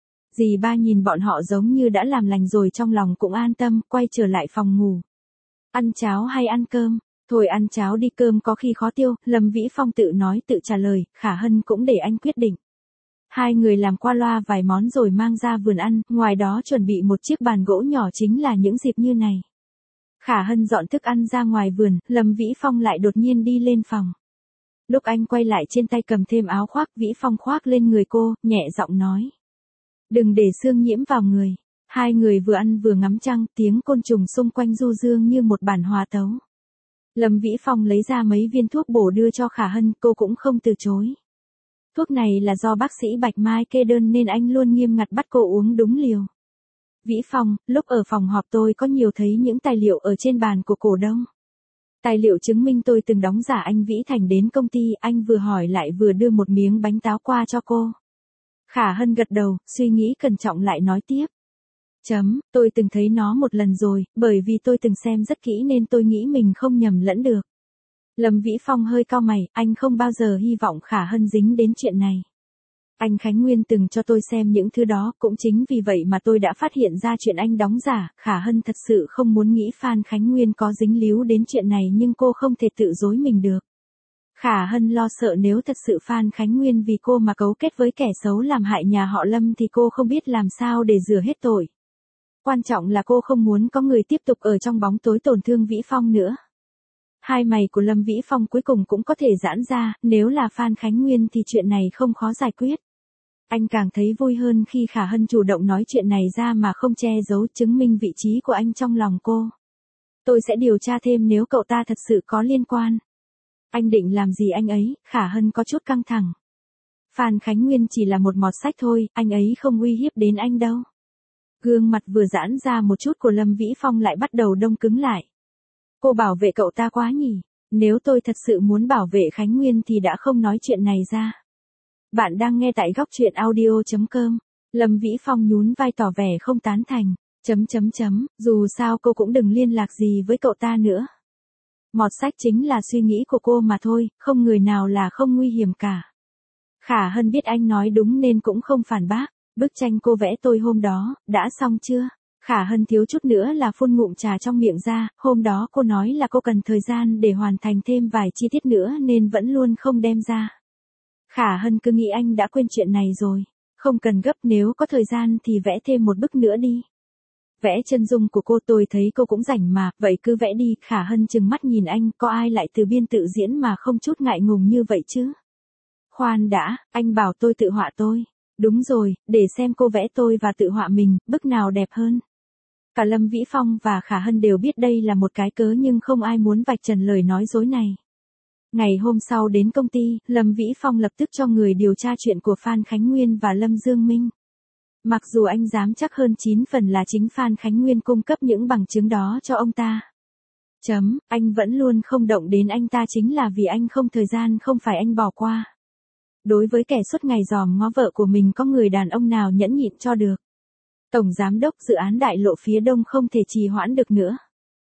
Dì ba nhìn bọn họ giống như đã làm lành rồi, trong lòng cũng an tâm, quay trở lại phòng ngủ. Ăn cháo hay ăn cơm? Thôi ăn cháo đi, cơm có khi khó tiêu, Lâm Vĩ Phong tự nói tự trả lời, Khả Hân cũng để anh quyết định. Hai người làm qua loa vài món rồi mang ra vườn ăn, ngoài đó chuẩn bị một chiếc bàn gỗ nhỏ chính là những dịp như này. Khả Hân dọn thức ăn ra ngoài vườn, Lâm Vĩ Phong lại đột nhiên đi lên phòng. Lúc anh quay lại trên tay cầm thêm áo khoác, Vĩ Phong khoác lên người cô, nhẹ giọng nói. Đừng để sương nhiễm vào người. Hai người vừa ăn vừa ngắm trăng, tiếng côn trùng xung quanh du dương như một bản hòa tấu. Lâm Vĩ Phong lấy ra mấy viên thuốc bổ đưa cho Khả Hân, cô cũng không từ chối. Thuốc này là do bác sĩ Bạch Mai kê đơn nên anh luôn nghiêm ngặt bắt cô uống đúng liều. Vĩ Phong, lúc ở phòng họp tôi có nhiều thấy những tài liệu ở trên bàn của cổ đông. Tài liệu chứng minh tôi từng đóng giả anh Vĩ Thành đến công ty, anh vừa hỏi lại vừa đưa một miếng bánh táo qua cho cô. Khả Hân gật đầu, suy nghĩ cẩn trọng lại nói tiếp. Chấm, tôi từng thấy nó một lần rồi, bởi vì tôi từng xem rất kỹ nên tôi nghĩ mình không nhầm lẫn được. Lâm Vĩ Phong hơi cau mày, anh không bao giờ hy vọng Khả Hân dính đến chuyện này. Anh Khánh Nguyên từng cho tôi xem những thứ đó, cũng chính vì vậy mà tôi đã phát hiện ra chuyện anh đóng giả. Khả Hân thật sự không muốn nghĩ Phan Khánh Nguyên có dính líu đến chuyện này nhưng cô không thể tự dối mình được. Khả Hân lo sợ nếu thật sự Phan Khánh Nguyên vì cô mà cấu kết với kẻ xấu làm hại nhà họ Lâm thì cô không biết làm sao để rửa hết tội. Quan trọng là cô không muốn có người tiếp tục ở trong bóng tối tổn thương Vĩ Phong nữa. Hai mày của Lâm Vĩ Phong cuối cùng cũng có thể giãn ra, nếu là Phan Khánh Nguyên thì chuyện này không khó giải quyết. Anh càng thấy vui hơn khi Khả Hân chủ động nói chuyện này ra mà không che giấu, chứng minh vị trí của anh trong lòng cô. Tôi sẽ điều tra thêm nếu cậu ta thật sự có liên quan. Anh định làm gì anh ấy? Khả Hân có chút căng thẳng. Phan Khánh Nguyên chỉ là một mọt sách thôi, anh ấy không uy hiếp đến anh đâu. Gương mặt vừa giãn ra một chút của Lâm Vĩ Phong lại bắt đầu đông cứng lại. Cô bảo vệ cậu ta quá nhỉ? Nếu tôi thật sự muốn bảo vệ Khánh Nguyên thì đã không nói chuyện này ra. Bạn đang nghe tại góc truyện audio chấm com. Lâm Vĩ Phong nhún vai tỏ vẻ không tán thành. Chấm chấm chấm, dù sao cô cũng đừng liên lạc gì với cậu ta nữa. Mọt sách chính là suy nghĩ của cô mà thôi, không người nào là không nguy hiểm cả. Khả Hân biết anh nói đúng nên cũng không phản bác. Bức tranh cô vẽ tôi hôm đó, đã xong chưa? Khả Hân thiếu chút nữa là phun ngụm trà trong miệng ra, hôm đó cô nói là cô cần thời gian để hoàn thành thêm vài chi tiết nữa nên vẫn luôn không đem ra. Khả Hân cứ nghĩ anh đã quên chuyện này rồi. Không cần gấp, nếu có thời gian thì vẽ thêm một bức nữa đi. Vẽ chân dung của cô, tôi thấy cô cũng rảnh mà, vậy cứ vẽ đi. Khả Hân trừng mắt nhìn anh, có ai lại từ biên tự diễn mà không chút ngại ngùng như vậy chứ? Khoan đã, anh bảo tôi tự họa tôi. Đúng rồi, để xem cô vẽ tôi và tự họa mình, bức nào đẹp hơn. Cả Lâm Vĩ Phong và Khả Hân đều biết đây là một cái cớ nhưng không ai muốn vạch trần lời nói dối này. Ngày hôm sau đến công ty, Lâm Vĩ Phong lập tức cho người điều tra chuyện của Phan Khánh Nguyên và Lâm Dương Minh. Mặc dù anh dám chắc hơn chín phần là chính Phan Khánh Nguyên cung cấp những bằng chứng đó cho ông ta. Chấm, anh vẫn luôn không động đến anh ta chính là vì anh không thời gian, không phải anh bỏ qua. Đối với kẻ suốt ngày dòm ngó vợ của mình có người đàn ông nào nhẫn nhịn cho được. Tổng giám đốc dự án đại lộ phía đông không thể trì hoãn được nữa.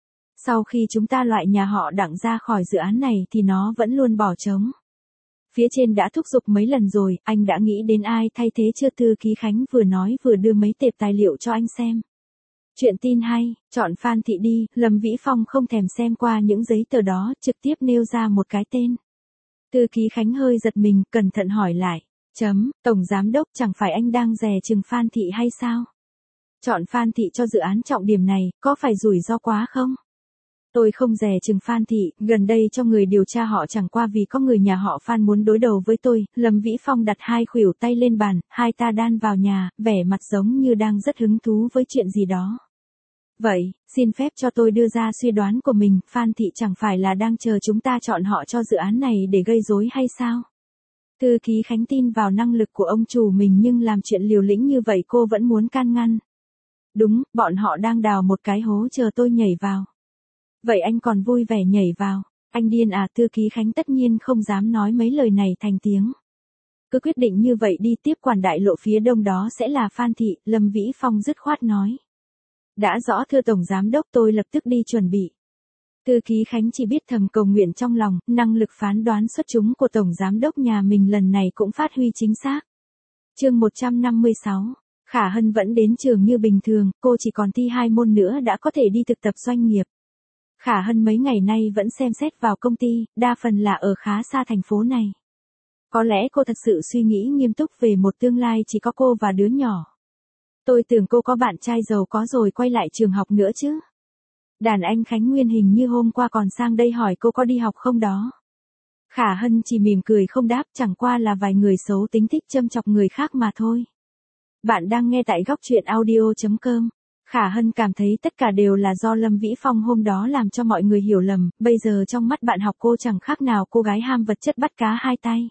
Sau khi chúng ta loại nhà họ Đặng ra khỏi dự án này thì nó vẫn luôn bỏ trống. Phía trên đã thúc giục mấy lần rồi, anh đã nghĩ đến ai thay thế chưa? Thư ký Khánh vừa nói vừa đưa mấy tệp tài liệu cho anh xem. Chuyện tin hay, chọn Phan Thị đi, Lâm Vĩ Phong không thèm xem qua những giấy tờ đó, trực tiếp nêu ra một cái tên. Thư ký Khánh hơi giật mình, cẩn thận hỏi lại. Chấm, Tổng Giám Đốc, chẳng phải anh đang dè chừng Phan Thị hay sao? Chọn Phan Thị cho dự án trọng điểm này, có phải rủi ro quá không? Tôi không dè chừng Phan Thị, gần đây cho người điều tra họ chẳng qua vì có người nhà họ Phan muốn đối đầu với tôi. Lâm Vĩ Phong đặt hai khuỷu tay lên bàn, hai ta đan vào nhà, vẻ mặt giống như đang rất hứng thú với chuyện gì đó. Vậy, xin phép cho tôi đưa ra suy đoán của mình, Phan Thị chẳng phải là đang chờ chúng ta chọn họ cho dự án này để gây rối hay sao? Thư ký Khánh tin vào năng lực của ông chủ mình nhưng làm chuyện liều lĩnh như vậy cô vẫn muốn can ngăn. Đúng, bọn họ đang đào một cái hố chờ tôi nhảy vào. Vậy anh còn vui vẻ nhảy vào, anh điên à? Thư ký Khánh tất nhiên không dám nói mấy lời này thành tiếng. Cứ quyết định như vậy đi, tiếp quản đại lộ phía đông đó sẽ là Phan Thị, Lâm Vĩ Phong dứt khoát nói. Đã rõ thưa Tổng Giám Đốc, tôi lập tức đi chuẩn bị. Thư ký Khánh chỉ biết thầm cầu nguyện trong lòng, năng lực phán đoán xuất chúng của Tổng Giám Đốc nhà mình lần này cũng phát huy chính xác. Chương một trăm năm mươi sáu, Khả Hân vẫn đến trường như bình thường, cô chỉ còn thi hai môn nữa đã có thể đi thực tập doanh nghiệp. Khả Hân mấy ngày nay vẫn xem xét vào công ty, đa phần là ở khá xa thành phố này. Có lẽ cô thật sự suy nghĩ nghiêm túc về một tương lai chỉ có cô và đứa nhỏ. Tôi tưởng cô có bạn trai giàu có rồi quay lại trường học nữa chứ. Đàn anh Khánh Nguyên hình như hôm qua còn sang đây hỏi cô có đi học không đó. Khả Hân chỉ mỉm cười không đáp, chẳng qua là vài người xấu tính thích châm chọc người khác mà thôi. Bạn đang nghe tại góc truyện audio chấm com. Khả Hân cảm thấy tất cả đều là do Lâm Vĩ Phong hôm đó làm cho mọi người hiểu lầm, bây giờ trong mắt bạn học cô chẳng khác nào cô gái ham vật chất bắt cá hai tay.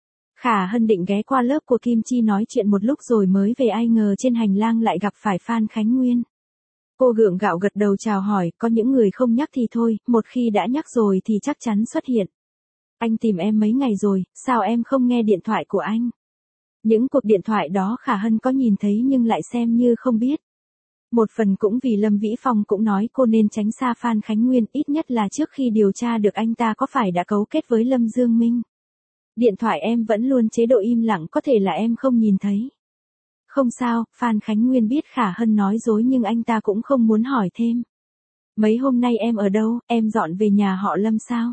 Khả Hân định ghé qua lớp của Kim Chi nói chuyện một lúc rồi mới về, ai ngờ trên hành lang lại gặp phải Phan Khánh Nguyên. Cô gượng gạo gật đầu chào hỏi, có những người không nhắc thì thôi, một khi đã nhắc rồi thì chắc chắn xuất hiện. Anh tìm em mấy ngày rồi, sao em không nghe điện thoại của anh? Những cuộc điện thoại đó Khả Hân có nhìn thấy nhưng lại xem như không biết. Một phần cũng vì Lâm Vĩ Phong cũng nói cô nên tránh xa Phan Khánh Nguyên, ít nhất là trước khi điều tra được anh ta có phải đã cấu kết với Lâm Dương Minh. Điện thoại em vẫn luôn chế độ im lặng, có thể là em không nhìn thấy. Không sao, Phan Khánh Nguyên biết Khả Hân nói dối nhưng anh ta cũng không muốn hỏi thêm. Mấy hôm nay em ở đâu, em dọn về nhà họ Lâm sao?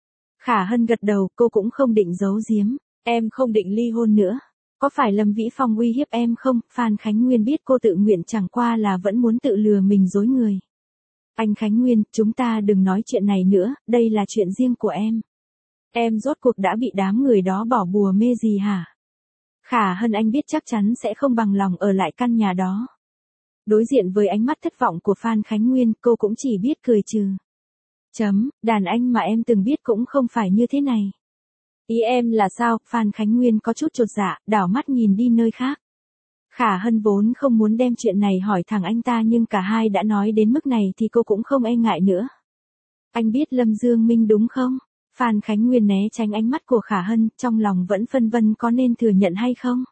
Khả Hân gật đầu, cô cũng không định giấu giếm, em không định ly hôn nữa. Có phải Lâm Vĩ Phong uy hiếp em không? Phan Khánh Nguyên biết cô tự nguyện, chẳng qua là vẫn muốn tự lừa mình dối người. Anh Khánh Nguyên, chúng ta đừng nói chuyện này nữa, đây là chuyện riêng của em. Em rốt cuộc đã bị đám người đó bỏ bùa mê gì hả? Khả Hân, anh biết chắc chắn sẽ không bằng lòng ở lại căn nhà đó. Đối diện với ánh mắt thất vọng của Phan Khánh Nguyên, cô cũng chỉ biết cười trừ. Chấm, đàn anh mà em từng biết cũng không phải như thế này. Ý em là sao? Phan Khánh Nguyên có chút chột dạ, đảo mắt nhìn đi nơi khác. Khả Hân vốn không muốn đem chuyện này hỏi thẳng anh ta nhưng cả hai đã nói đến mức này thì cô cũng không e ngại nữa. Anh biết Lâm Dương Minh đúng không? Phan Khánh Nguyên né tránh ánh mắt của Khả Hân, trong lòng vẫn phân vân có nên thừa nhận hay không.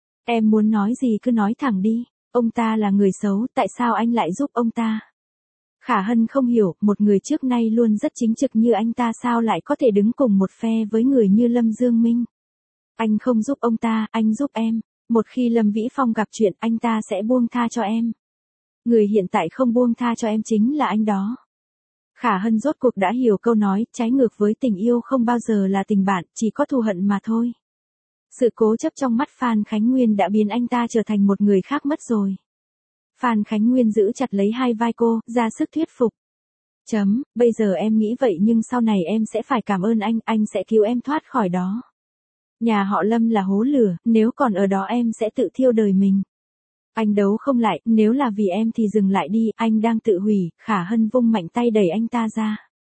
Em muốn nói gì cứ nói thẳng đi, ông ta là người xấu, tại sao anh lại giúp ông ta? Khả Hân không hiểu, một người trước nay luôn rất chính trực như anh ta sao lại có thể đứng cùng một phe với người như Lâm Dương Minh. Anh không giúp ông ta, anh giúp em. Một khi Lâm Vĩ Phong gặp chuyện anh ta sẽ buông tha cho em. Người hiện tại không buông tha cho em chính là anh đó. Khả Hân rốt cuộc đã hiểu câu nói, trái ngược với tình yêu không bao giờ là tình bạn, chỉ có thù hận mà thôi. Sự cố chấp trong mắt Phan Khánh Nguyên đã biến anh ta trở thành một người khác mất rồi. Phan Khánh Nguyên giữ chặt lấy hai vai cô, ra sức thuyết phục. Chấm, bây giờ em nghĩ vậy nhưng sau này em sẽ phải cảm ơn anh, anh sẽ cứu em thoát khỏi đó. Nhà họ Lâm là hố lửa, nếu còn ở đó em sẽ tự thiêu đời mình. Anh đấu không lại, nếu là vì em thì dừng lại đi, anh đang tự hủy. Khả Hân vung mạnh tay đẩy anh ta ra.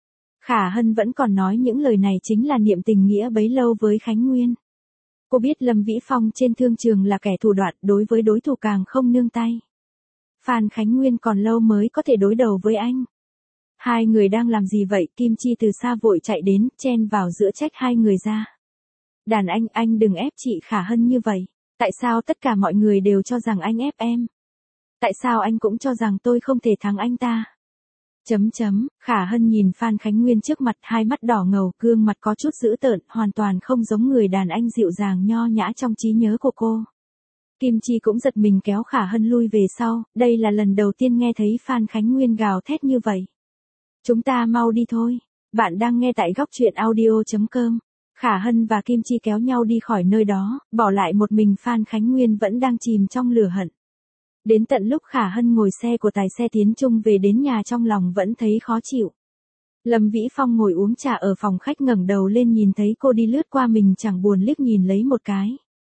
Khả Hân vẫn còn nói những lời này chính là niệm tình nghĩa bấy lâu với Khánh Nguyên. Cô biết Lâm Vĩ Phong trên thương trường là kẻ thủ đoạn, đối với đối thủ càng không nương tay. Phan Khánh Nguyên còn lâu mới có thể đối đầu với anh. Hai người đang làm gì vậy? Kim Chi từ xa vội chạy đến, chen vào giữa trách hai người ra. Đàn anh, anh đừng ép chị Khả Hân như vậy. Tại sao tất cả mọi người đều cho rằng anh ép em? Tại sao anh cũng cho rằng tôi không thể thắng anh ta? Chấm chấm, Khả Hân nhìn Phan Khánh Nguyên trước mặt, hai mắt đỏ ngầu, gương mặt có chút dữ tợn, hoàn toàn không giống người đàn anh dịu dàng nho nhã trong trí nhớ của cô. Kim Chi cũng giật mình kéo Khả Hân lui về sau, đây là lần đầu tiên nghe thấy Phan Khánh Nguyên gào thét như vậy. Chúng ta mau đi thôi. Bạn đang nghe tại góc truyện audio chấm com. Khả Hân và Kim Chi kéo nhau đi khỏi nơi đó, bỏ lại một mình Phan Khánh Nguyên vẫn đang chìm trong lửa hận. Đến tận lúc Khả Hân ngồi xe của tài xe tiến chung về đến nhà trong lòng vẫn thấy khó chịu. Lâm Vĩ Phong ngồi uống trà ở phòng khách ngẩng đầu lên nhìn thấy cô đi lướt qua mình chẳng buồn liếc nhìn lấy một cái.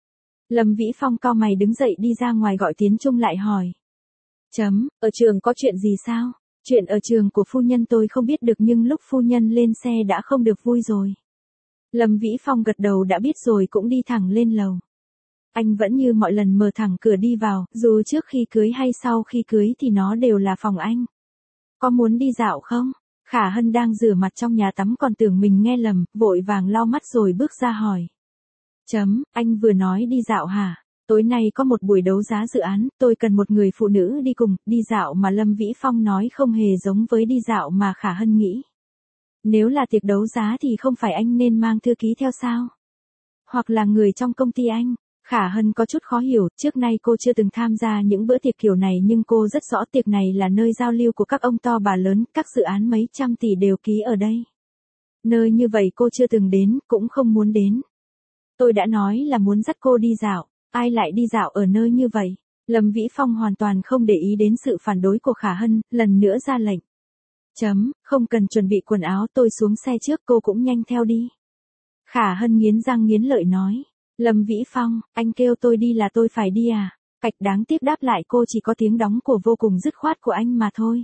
Lâm Vĩ Phong cau mày đứng dậy đi ra ngoài gọi Tiến Trung lại hỏi. Chấm, ở trường có chuyện gì sao? Chuyện ở trường của phu nhân tôi không biết được nhưng lúc phu nhân lên xe đã không được vui rồi. Lâm Vĩ Phong gật đầu đã biết rồi cũng đi thẳng lên lầu. Anh vẫn như mọi lần mở thẳng cửa đi vào, dù trước khi cưới hay sau khi cưới thì nó đều là phòng anh. Có muốn đi dạo không? Khả Hân đang rửa mặt trong nhà tắm còn tưởng mình nghe lầm, vội vàng lau mắt rồi bước ra hỏi. Chấm, anh vừa nói đi dạo hả? Tối nay có một buổi đấu giá dự án, tôi cần một người phụ nữ đi cùng, đi dạo mà Lâm Vĩ Phong nói không hề giống với đi dạo mà Khả Hân nghĩ. Nếu là tiệc đấu giá thì không phải anh nên mang thư ký theo sao? Hoặc là người trong công ty anh? Khả Hân có chút khó hiểu, trước nay cô chưa từng tham gia những bữa tiệc kiểu này nhưng cô rất rõ tiệc này là nơi giao lưu của các ông to bà lớn, các dự án mấy trăm tỷ đều ký ở đây. Nơi như vậy cô chưa từng đến, cũng không muốn đến. Tôi đã nói là muốn dắt cô đi dạo, ai lại đi dạo ở nơi như vậy? Lâm Vĩ Phong hoàn toàn không để ý đến sự phản đối của Khả Hân, lần nữa ra lệnh. Chấm, không cần chuẩn bị quần áo tôi xuống xe trước cô cũng nhanh theo đi. Khả Hân nghiến răng nghiến lợi nói. Lâm Vĩ Phong, anh kêu tôi đi là tôi phải đi à? Cạch đáng tiếc đáp lại cô chỉ có tiếng đóng của vô cùng dứt khoát của anh mà thôi.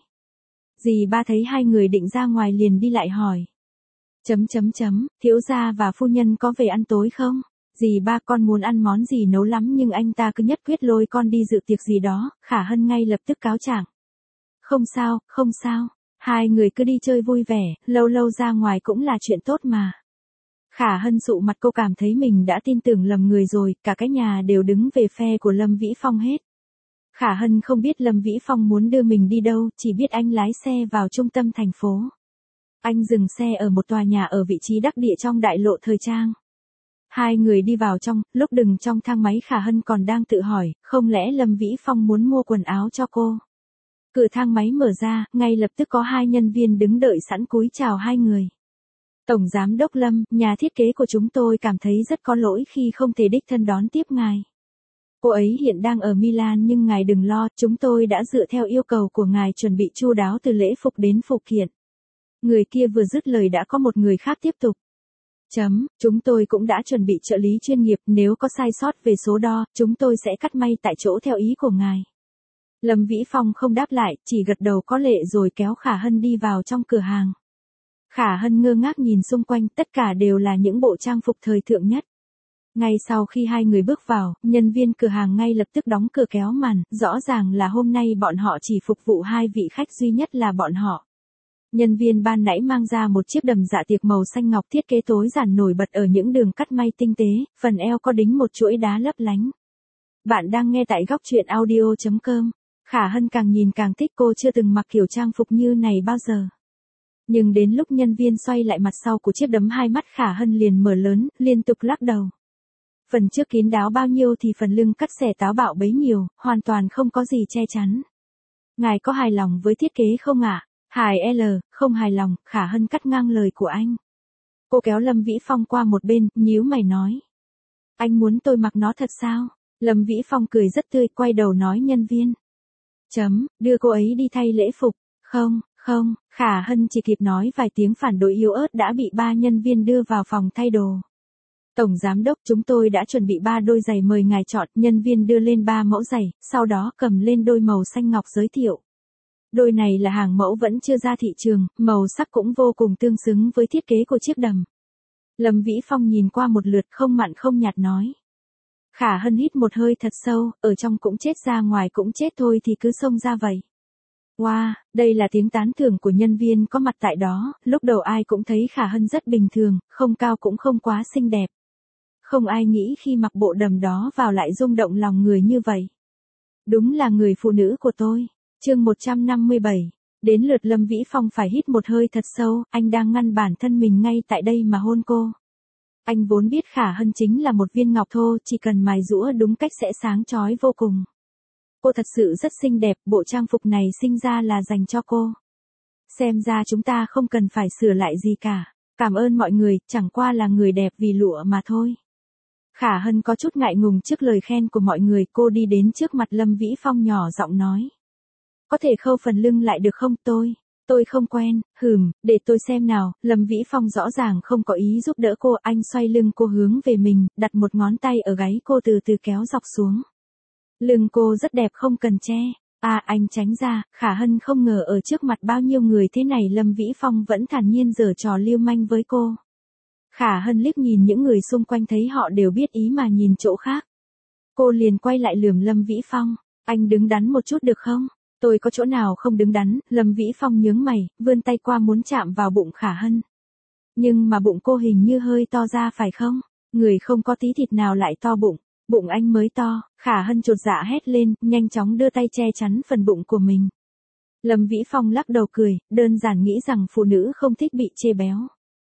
Dì ba thấy hai người định ra ngoài liền đi lại hỏi. Chấm chấm chấm, thiếu gia và phu nhân có về ăn tối không? Dì ba con muốn ăn món gì nấu lắm nhưng anh ta cứ nhất quyết lôi con đi dự tiệc gì đó, Khả Hân ngay lập tức cáo trạng. Không sao, không sao, hai người cứ đi chơi vui vẻ, lâu lâu ra ngoài cũng là chuyện tốt mà. Khả Hân sụ mặt cô cảm thấy mình đã tin tưởng lầm người rồi, cả cái nhà đều đứng về phe của Lâm Vĩ Phong hết. Khả Hân không biết Lâm Vĩ Phong muốn đưa mình đi đâu, chỉ biết anh lái xe vào trung tâm thành phố. Anh dừng xe ở một tòa nhà ở vị trí đắc địa trong đại lộ thời trang. Hai người đi vào trong, lúc đứng trong thang máy Khả Hân còn đang tự hỏi, không lẽ Lâm Vĩ Phong muốn mua quần áo cho cô? Cửa thang máy mở ra, ngay lập tức có hai nhân viên đứng đợi sẵn cúi chào hai người. Tổng Giám đốc Lâm, nhà thiết kế của chúng tôi cảm thấy rất có lỗi khi không thể đích thân đón tiếp ngài. Cô ấy hiện đang ở Milan nhưng ngài đừng lo, chúng tôi đã dựa theo yêu cầu của ngài chuẩn bị chu đáo từ lễ phục đến phụ kiện. Người kia vừa dứt lời đã có một người khác tiếp tục. Chấm, chúng tôi cũng đã chuẩn bị trợ lý chuyên nghiệp, nếu có sai sót về số đo, chúng tôi sẽ cắt may tại chỗ theo ý của ngài. Lâm Vĩ Phong không đáp lại, chỉ gật đầu có lệ rồi kéo Khả Hân đi vào trong cửa hàng. Khả Hân ngơ ngác nhìn xung quanh, tất cả đều là những bộ trang phục thời thượng nhất. Ngay sau khi hai người bước vào, nhân viên cửa hàng ngay lập tức đóng cửa kéo màn, rõ ràng là hôm nay bọn họ chỉ phục vụ hai vị khách duy nhất là bọn họ. Nhân viên ban nãy mang ra một chiếc đầm dạ tiệc màu xanh ngọc thiết kế tối giản nổi bật ở những đường cắt may tinh tế, phần eo có đính một chuỗi đá lấp lánh. Bạn đang nghe tại góc truyện audio chấm com. Khả Hân càng nhìn càng thích, cô chưa từng mặc kiểu trang phục như này bao giờ. Nhưng đến lúc nhân viên xoay lại mặt sau của chiếc đấm hai mắt Khả Hân liền mở lớn, liên tục lắc đầu. Phần trước kín đáo bao nhiêu thì phần lưng cắt xẻ táo bạo bấy nhiêu, hoàn toàn không có gì che chắn. Ngài có hài lòng với thiết kế không ạ? À? Hài L, không hài lòng, Khả Hân cắt ngang lời của anh. Cô kéo Lâm Vĩ Phong qua một bên, nhíu mày nói. Anh muốn tôi mặc nó thật sao? Lâm Vĩ Phong cười rất tươi, quay đầu nói nhân viên. Chấm, đưa cô ấy đi thay lễ phục. Không, không, Khả Hân chỉ kịp nói vài tiếng phản đối yếu ớt đã bị ba nhân viên đưa vào phòng thay đồ. Tổng Giám đốc, chúng tôi đã chuẩn bị ba đôi giày mời ngài chọn, nhân viên đưa lên ba mẫu giày, sau đó cầm lên đôi màu xanh ngọc giới thiệu. Đôi này là hàng mẫu vẫn chưa ra thị trường, màu sắc cũng vô cùng tương xứng với thiết kế của chiếc đầm. Lâm Vĩ Phong nhìn qua một lượt không mặn không nhạt nói. Khả Hân hít một hơi thật sâu, ở trong cũng chết ra ngoài cũng chết thôi thì cứ xông ra vậy. Wow, đây là tiếng tán thưởng của nhân viên có mặt tại đó, lúc đầu ai cũng thấy Khả Hân rất bình thường, không cao cũng không quá xinh đẹp. Không ai nghĩ khi mặc bộ đầm đó vào lại rung động lòng người như vậy. Đúng là người phụ nữ của tôi. Chương một trăm năm mươi bảy. Đến lượt Lâm Vĩ Phong phải hít một hơi thật sâu, anh đang ngăn bản thân mình ngay tại đây mà hôn cô. Anh vốn biết Khả Hân chính là một viên ngọc thô, chỉ cần mài giũa đúng cách sẽ sáng chói vô cùng. Cô thật sự rất xinh đẹp, bộ trang phục này sinh ra là dành cho cô. Xem ra chúng ta không cần phải sửa lại gì cả. Cảm ơn mọi người, chẳng qua là người đẹp vì lụa mà thôi. Khả Hân có chút ngại ngùng trước lời khen của mọi người, cô đi đến trước mặt Lâm Vĩ Phong nhỏ giọng nói. Có thể khâu phần lưng lại được không tôi? Tôi không quen, hừm, để tôi xem nào. Lâm Vĩ Phong rõ ràng không có ý giúp đỡ cô, anh xoay lưng cô hướng về mình, đặt một ngón tay ở gáy cô từ từ kéo dọc xuống. Lưng cô rất đẹp không cần che. À anh tránh ra, Khả Hân không ngờ ở trước mặt bao nhiêu người thế này Lâm Vĩ Phong vẫn thản nhiên giở trò lưu manh với cô. Khả Hân liếc nhìn những người xung quanh thấy họ đều biết ý mà nhìn chỗ khác. Cô liền quay lại lườm Lâm Vĩ Phong, anh đứng đắn một chút được không? Tôi có chỗ nào không đứng đắn? Lâm Vĩ Phong nhướng mày, vươn tay qua muốn chạm vào bụng Khả Hân. Nhưng mà bụng cô hình như hơi to ra phải không? Người không có tí thịt nào lại to bụng, bụng anh mới to. Khả Hân chột dạ hét lên, nhanh chóng đưa tay che chắn phần bụng của mình. Lâm Vĩ Phong lắc đầu cười, đơn giản nghĩ rằng phụ nữ không thích bị chê béo.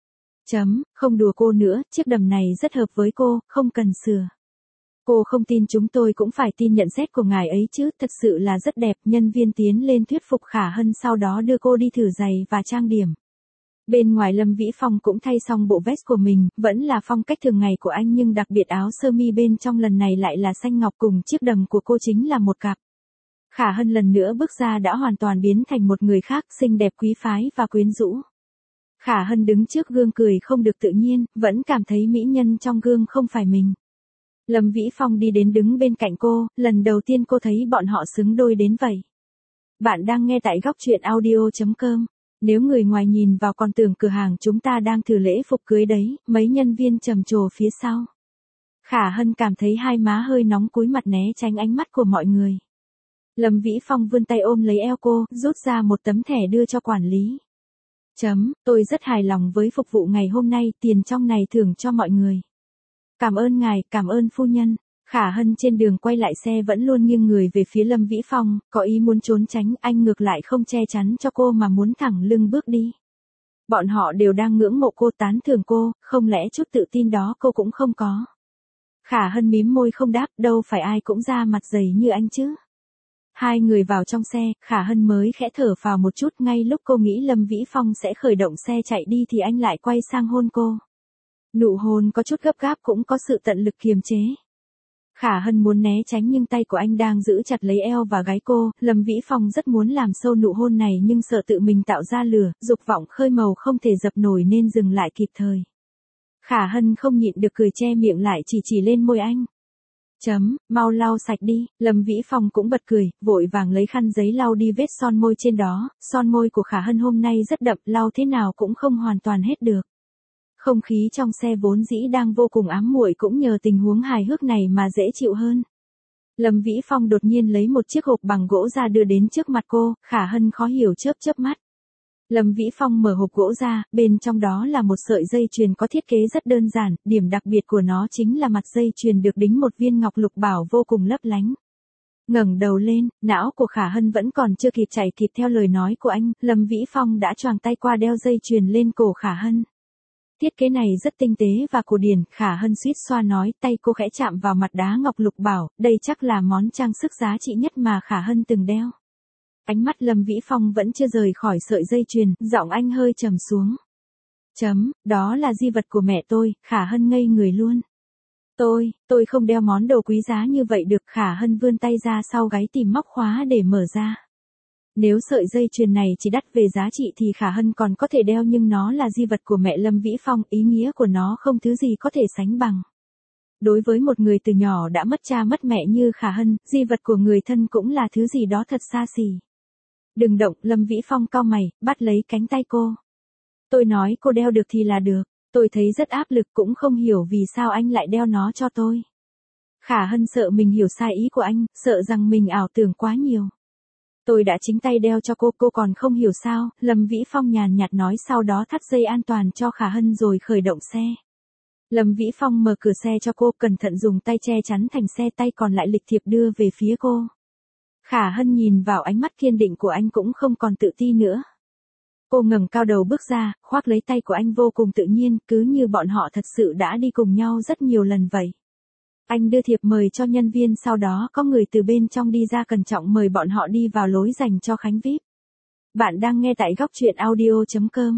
Chấm, không đùa cô nữa, chiếc đầm này rất hợp với cô, không cần sửa. Cô không tin chúng tôi cũng phải tin nhận xét của ngài ấy chứ, thật sự là rất đẹp. Nhân viên tiến lên thuyết phục Khả Hân, sau đó đưa cô đi thử giày và trang điểm. Bên ngoài Lâm Vĩ Phong cũng thay xong bộ vest của mình, vẫn là phong cách thường ngày của anh nhưng đặc biệt áo sơ mi bên trong lần này lại là xanh ngọc, cùng chiếc đầm của cô chính là một cặp. Khả Hân lần nữa bước ra đã hoàn toàn biến thành một người khác, xinh đẹp quý phái và quyến rũ. Khả Hân đứng trước gương cười không được tự nhiên, vẫn cảm thấy mỹ nhân trong gương không phải mình. Lâm Vĩ Phong đi đến đứng bên cạnh cô, lần đầu tiên cô thấy bọn họ xứng đôi đến vậy. Bạn đang nghe tại góc truyện audio chấm com. Nếu người ngoài nhìn vào còn tưởng cửa hàng chúng ta đang thử lễ phục cưới đấy, mấy nhân viên trầm trồ phía sau. Khả Hân cảm thấy hai má hơi nóng, cúi mặt né tránh ánh mắt của mọi người. Lâm Vĩ Phong vươn tay ôm lấy eo cô, rút ra một tấm thẻ đưa cho quản lý. Chấm, tôi rất hài lòng với phục vụ ngày hôm nay, tiền trong này thưởng cho mọi người. Cảm ơn ngài, cảm ơn phu nhân. Khả Hân trên đường quay lại xe vẫn luôn nghiêng người về phía Lâm Vĩ Phong, có ý muốn trốn tránh, anh ngược lại không che chắn cho cô mà muốn thẳng lưng bước đi. Bọn họ đều đang ngưỡng mộ cô, tán thưởng cô, không lẽ chút tự tin đó cô cũng không có. Khả Hân mím môi không đáp, đâu phải ai cũng ra mặt dày như anh chứ. Hai người vào trong xe, Khả Hân mới khẽ thở phào một chút, ngay lúc cô nghĩ Lâm Vĩ Phong sẽ khởi động xe chạy đi thì anh lại quay sang hôn cô. Nụ hôn có chút gấp gáp cũng có sự tận lực kiềm chế. Khả Hân muốn né tránh nhưng tay của anh đang giữ chặt lấy eo và gáy cô, Lâm Vĩ Phong rất muốn làm sâu nụ hôn này nhưng sợ tự mình tạo ra lửa, dục vọng khơi màu không thể dập nổi nên dừng lại kịp thời. Khả Hân không nhịn được cười che miệng lại, chỉ chỉ lên môi anh. Chấm, mau lau sạch đi. Lâm Vĩ Phong cũng bật cười, vội vàng lấy khăn giấy lau đi vết son môi trên đó, son môi của Khả Hân hôm nay rất đậm, lau thế nào cũng không hoàn toàn hết được. Không khí trong xe vốn dĩ đang vô cùng ám muội cũng nhờ tình huống hài hước này mà dễ chịu hơn. Lâm Vĩ Phong đột nhiên lấy một chiếc hộp bằng gỗ ra đưa đến trước mặt cô, Khả Hân khó hiểu chớp chớp mắt. Lâm Vĩ Phong mở hộp gỗ ra, bên trong đó là một sợi dây chuyền có thiết kế rất đơn giản, điểm đặc biệt của nó chính là mặt dây chuyền được đính một viên ngọc lục bảo vô cùng lấp lánh. Ngẩng đầu lên, não của Khả Hân vẫn còn chưa kịp chạy kịp theo lời nói của anh, Lâm Vĩ Phong đã choàng tay qua đeo dây chuyền lên cổ Khả Hân. Thiết kế này rất tinh tế và cổ điển, Khả Hân suýt xoa nói, tay cô khẽ chạm vào mặt đá ngọc lục bảo, đây chắc là món trang sức giá trị nhất mà Khả Hân từng đeo. Ánh mắt Lâm Vĩ Phong vẫn chưa rời khỏi sợi dây chuyền, giọng anh hơi trầm xuống. Chấm, đó là di vật của mẹ tôi. Khả Hân ngây người luôn. Tôi, tôi không đeo món đồ quý giá như vậy được. Khả Hân vươn tay ra sau gáy tìm móc khóa để mở ra. Nếu sợi dây chuyền này chỉ đắt về giá trị thì Khả Hân còn có thể đeo, nhưng nó là di vật của mẹ Lâm Vĩ Phong, ý nghĩa của nó không thứ gì có thể sánh bằng. Đối với một người từ nhỏ đã mất cha mất mẹ như Khả Hân, di vật của người thân cũng là thứ gì đó thật xa xỉ. Đừng động. Lâm Vĩ Phong cau mày, bắt lấy cánh tay cô. Tôi nói cô đeo được thì là được, tôi thấy rất áp lực, cũng không hiểu vì sao anh lại đeo nó cho tôi. Khả Hân sợ mình hiểu sai ý của anh, sợ rằng mình ảo tưởng quá nhiều. Tôi đã chính tay đeo cho cô, cô còn không hiểu sao? Lâm Vĩ Phong nhàn nhạt nói, sau đó thắt dây an toàn cho Khả Hân rồi khởi động xe. Lâm Vĩ Phong mở cửa xe cho cô, cẩn thận dùng tay che chắn thành xe, tay còn lại lịch thiệp đưa về phía cô. Khả Hân nhìn vào ánh mắt kiên định của anh cũng không còn tự ti nữa. Cô ngẩng cao đầu bước ra, khoác lấy tay của anh vô cùng tự nhiên, cứ như bọn họ thật sự đã đi cùng nhau rất nhiều lần vậy. Anh đưa thiệp mời cho nhân viên, sau đó có người từ bên trong đi ra cẩn trọng mời bọn họ đi vào lối dành cho khánh vi ai pi. Bạn đang nghe tại góc truyện audio chấm com.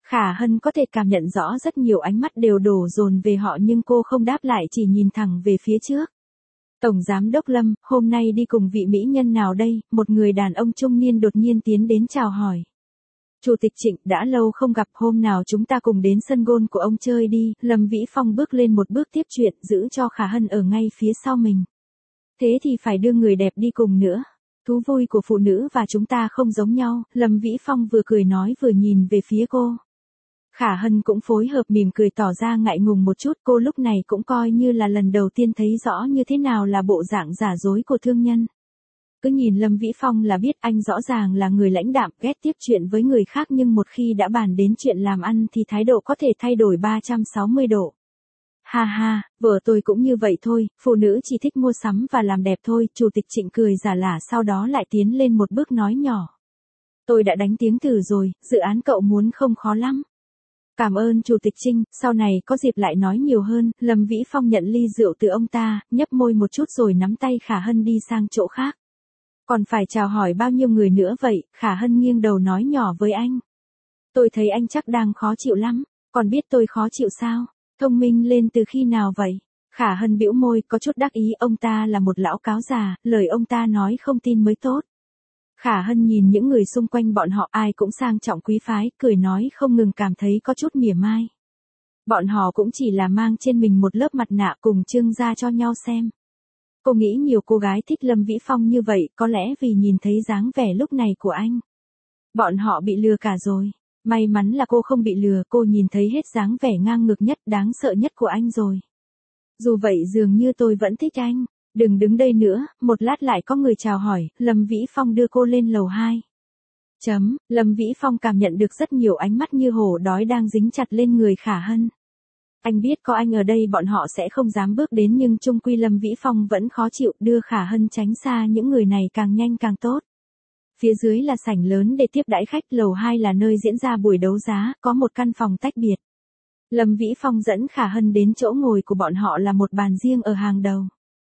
Khả Hân có thể cảm nhận rõ rất nhiều ánh mắt đều đổ dồn về họ nhưng cô không đáp lại chỉ nhìn thẳng về phía trước. Tổng Giám đốc Lâm, hôm nay đi cùng vị mỹ nhân nào đây? Một người đàn ông trung niên đột nhiên tiến đến chào hỏi. Chủ tịch Trịnh, đã lâu không gặp, hôm nào chúng ta cùng đến sân golf của ông chơi đi. Lâm Vĩ Phong bước lên một bước tiếp chuyện, giữ cho Khả Hân ở ngay phía sau mình. Thế thì phải đưa người đẹp đi cùng nữa. Thú vui của phụ nữ và chúng ta không giống nhau, Lâm Vĩ Phong vừa cười nói vừa nhìn về phía cô. Khả Hân cũng phối hợp mỉm cười tỏ ra ngại ngùng một chút, cô lúc này cũng coi như là lần đầu tiên thấy rõ như thế nào là bộ dạng giả dối của thương nhân. Cứ nhìn Lâm Vĩ Phong là biết anh rõ ràng là người lãnh đạm, ghét tiếp chuyện với người khác nhưng một khi đã bàn đến chuyện làm ăn thì thái độ có thể thay đổi ba trăm sáu mươi độ. Ha ha, vợ tôi cũng như vậy thôi, phụ nữ chỉ thích mua sắm và làm đẹp thôi, Chủ tịch Trịnh cười giả lả sau đó lại tiến lên một bước nói nhỏ. Tôi đã đánh tiếng thử rồi, dự án cậu muốn không khó lắm. Cảm ơn Chủ tịch Trinh, sau này có dịp lại nói nhiều hơn. Lâm Vĩ Phong nhận ly rượu từ ông ta, nhấp môi một chút rồi nắm tay Khả Hân đi sang chỗ khác. Còn phải chào hỏi bao nhiêu người nữa vậy? Khả Hân nghiêng đầu nói nhỏ với anh. Tôi thấy anh chắc đang khó chịu lắm, còn biết tôi khó chịu sao? Thông minh lên từ khi nào vậy? Khả Hân bĩu môi, có chút đắc ý, ông ta là một lão cáo già, lời ông ta nói không tin mới tốt. Khả Hân nhìn những người xung quanh bọn họ ai cũng sang trọng quý phái, cười nói không ngừng cảm thấy có chút mỉa mai. Bọn họ cũng chỉ là mang trên mình một lớp mặt nạ cùng trưng ra cho nhau xem. Cô nghĩ nhiều cô gái thích Lâm Vĩ Phong như vậy, có lẽ vì nhìn thấy dáng vẻ lúc này của anh. Bọn họ bị lừa cả rồi. May mắn là cô không bị lừa, cô nhìn thấy hết dáng vẻ ngang ngược nhất, đáng sợ nhất của anh rồi. Dù vậy dường như tôi vẫn thích anh. Đừng đứng đây nữa, một lát lại có người chào hỏi, Lâm Vĩ Phong đưa cô lên lầu hai. Chấm, Lâm Vĩ Phong cảm nhận được rất nhiều ánh mắt như hổ đói đang dính chặt lên người Khả Hân. Anh biết có anh ở đây bọn họ sẽ không dám bước đến nhưng chung quy Lâm Vĩ Phong vẫn khó chịu đưa Khả Hân tránh xa những người này càng nhanh càng tốt. Phía dưới là sảnh lớn để tiếp đãi khách, lầu hai là nơi diễn ra buổi đấu giá, có một căn phòng tách biệt. Lâm Vĩ Phong dẫn Khả Hân đến chỗ ngồi của bọn họ là một bàn riêng ở hàng đầu.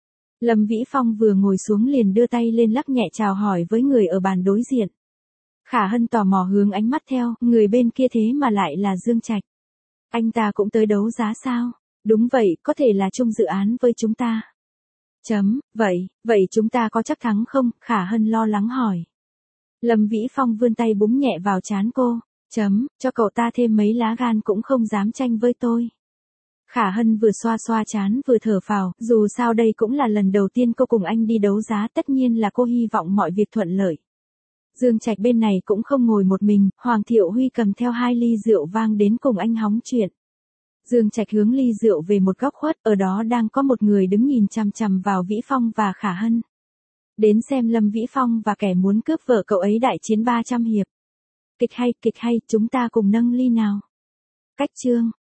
Lâm Vĩ Phong vừa ngồi xuống liền đưa tay lên lắc nhẹ chào hỏi với người ở bàn đối diện. Khả Hân tò mò hướng ánh mắt theo, người bên kia thế mà lại là Dương Trạch. Anh ta cũng tới đấu giá sao? Đúng vậy, có thể là chung dự án với chúng ta. Chấm, vậy, vậy chúng ta có chắc thắng không? Khả Hân lo lắng hỏi. Lâm Vĩ Phong vươn tay búng nhẹ vào trán cô. Chấm, cho cậu ta thêm mấy lá gan cũng không dám tranh với tôi. Khả Hân vừa xoa xoa trán vừa thở phào, dù sao đây cũng là lần đầu tiên cô cùng anh đi đấu giá, tất nhiên là cô hy vọng mọi việc thuận lợi. Dương Trạch bên này cũng không ngồi một mình, Hoàng Thiệu Huy cầm theo hai ly rượu vang đến cùng anh hóng chuyện. Dương Trạch hướng ly rượu về một góc khuất, ở đó đang có một người đứng nhìn chằm chằm vào Vĩ Phong và Khả Hân. Đến xem Lâm Vĩ Phong và kẻ muốn cướp vợ cậu ấy đại chiến ba trăm hiệp. Kịch hay, kịch hay, chúng ta cùng nâng ly nào. Cách chương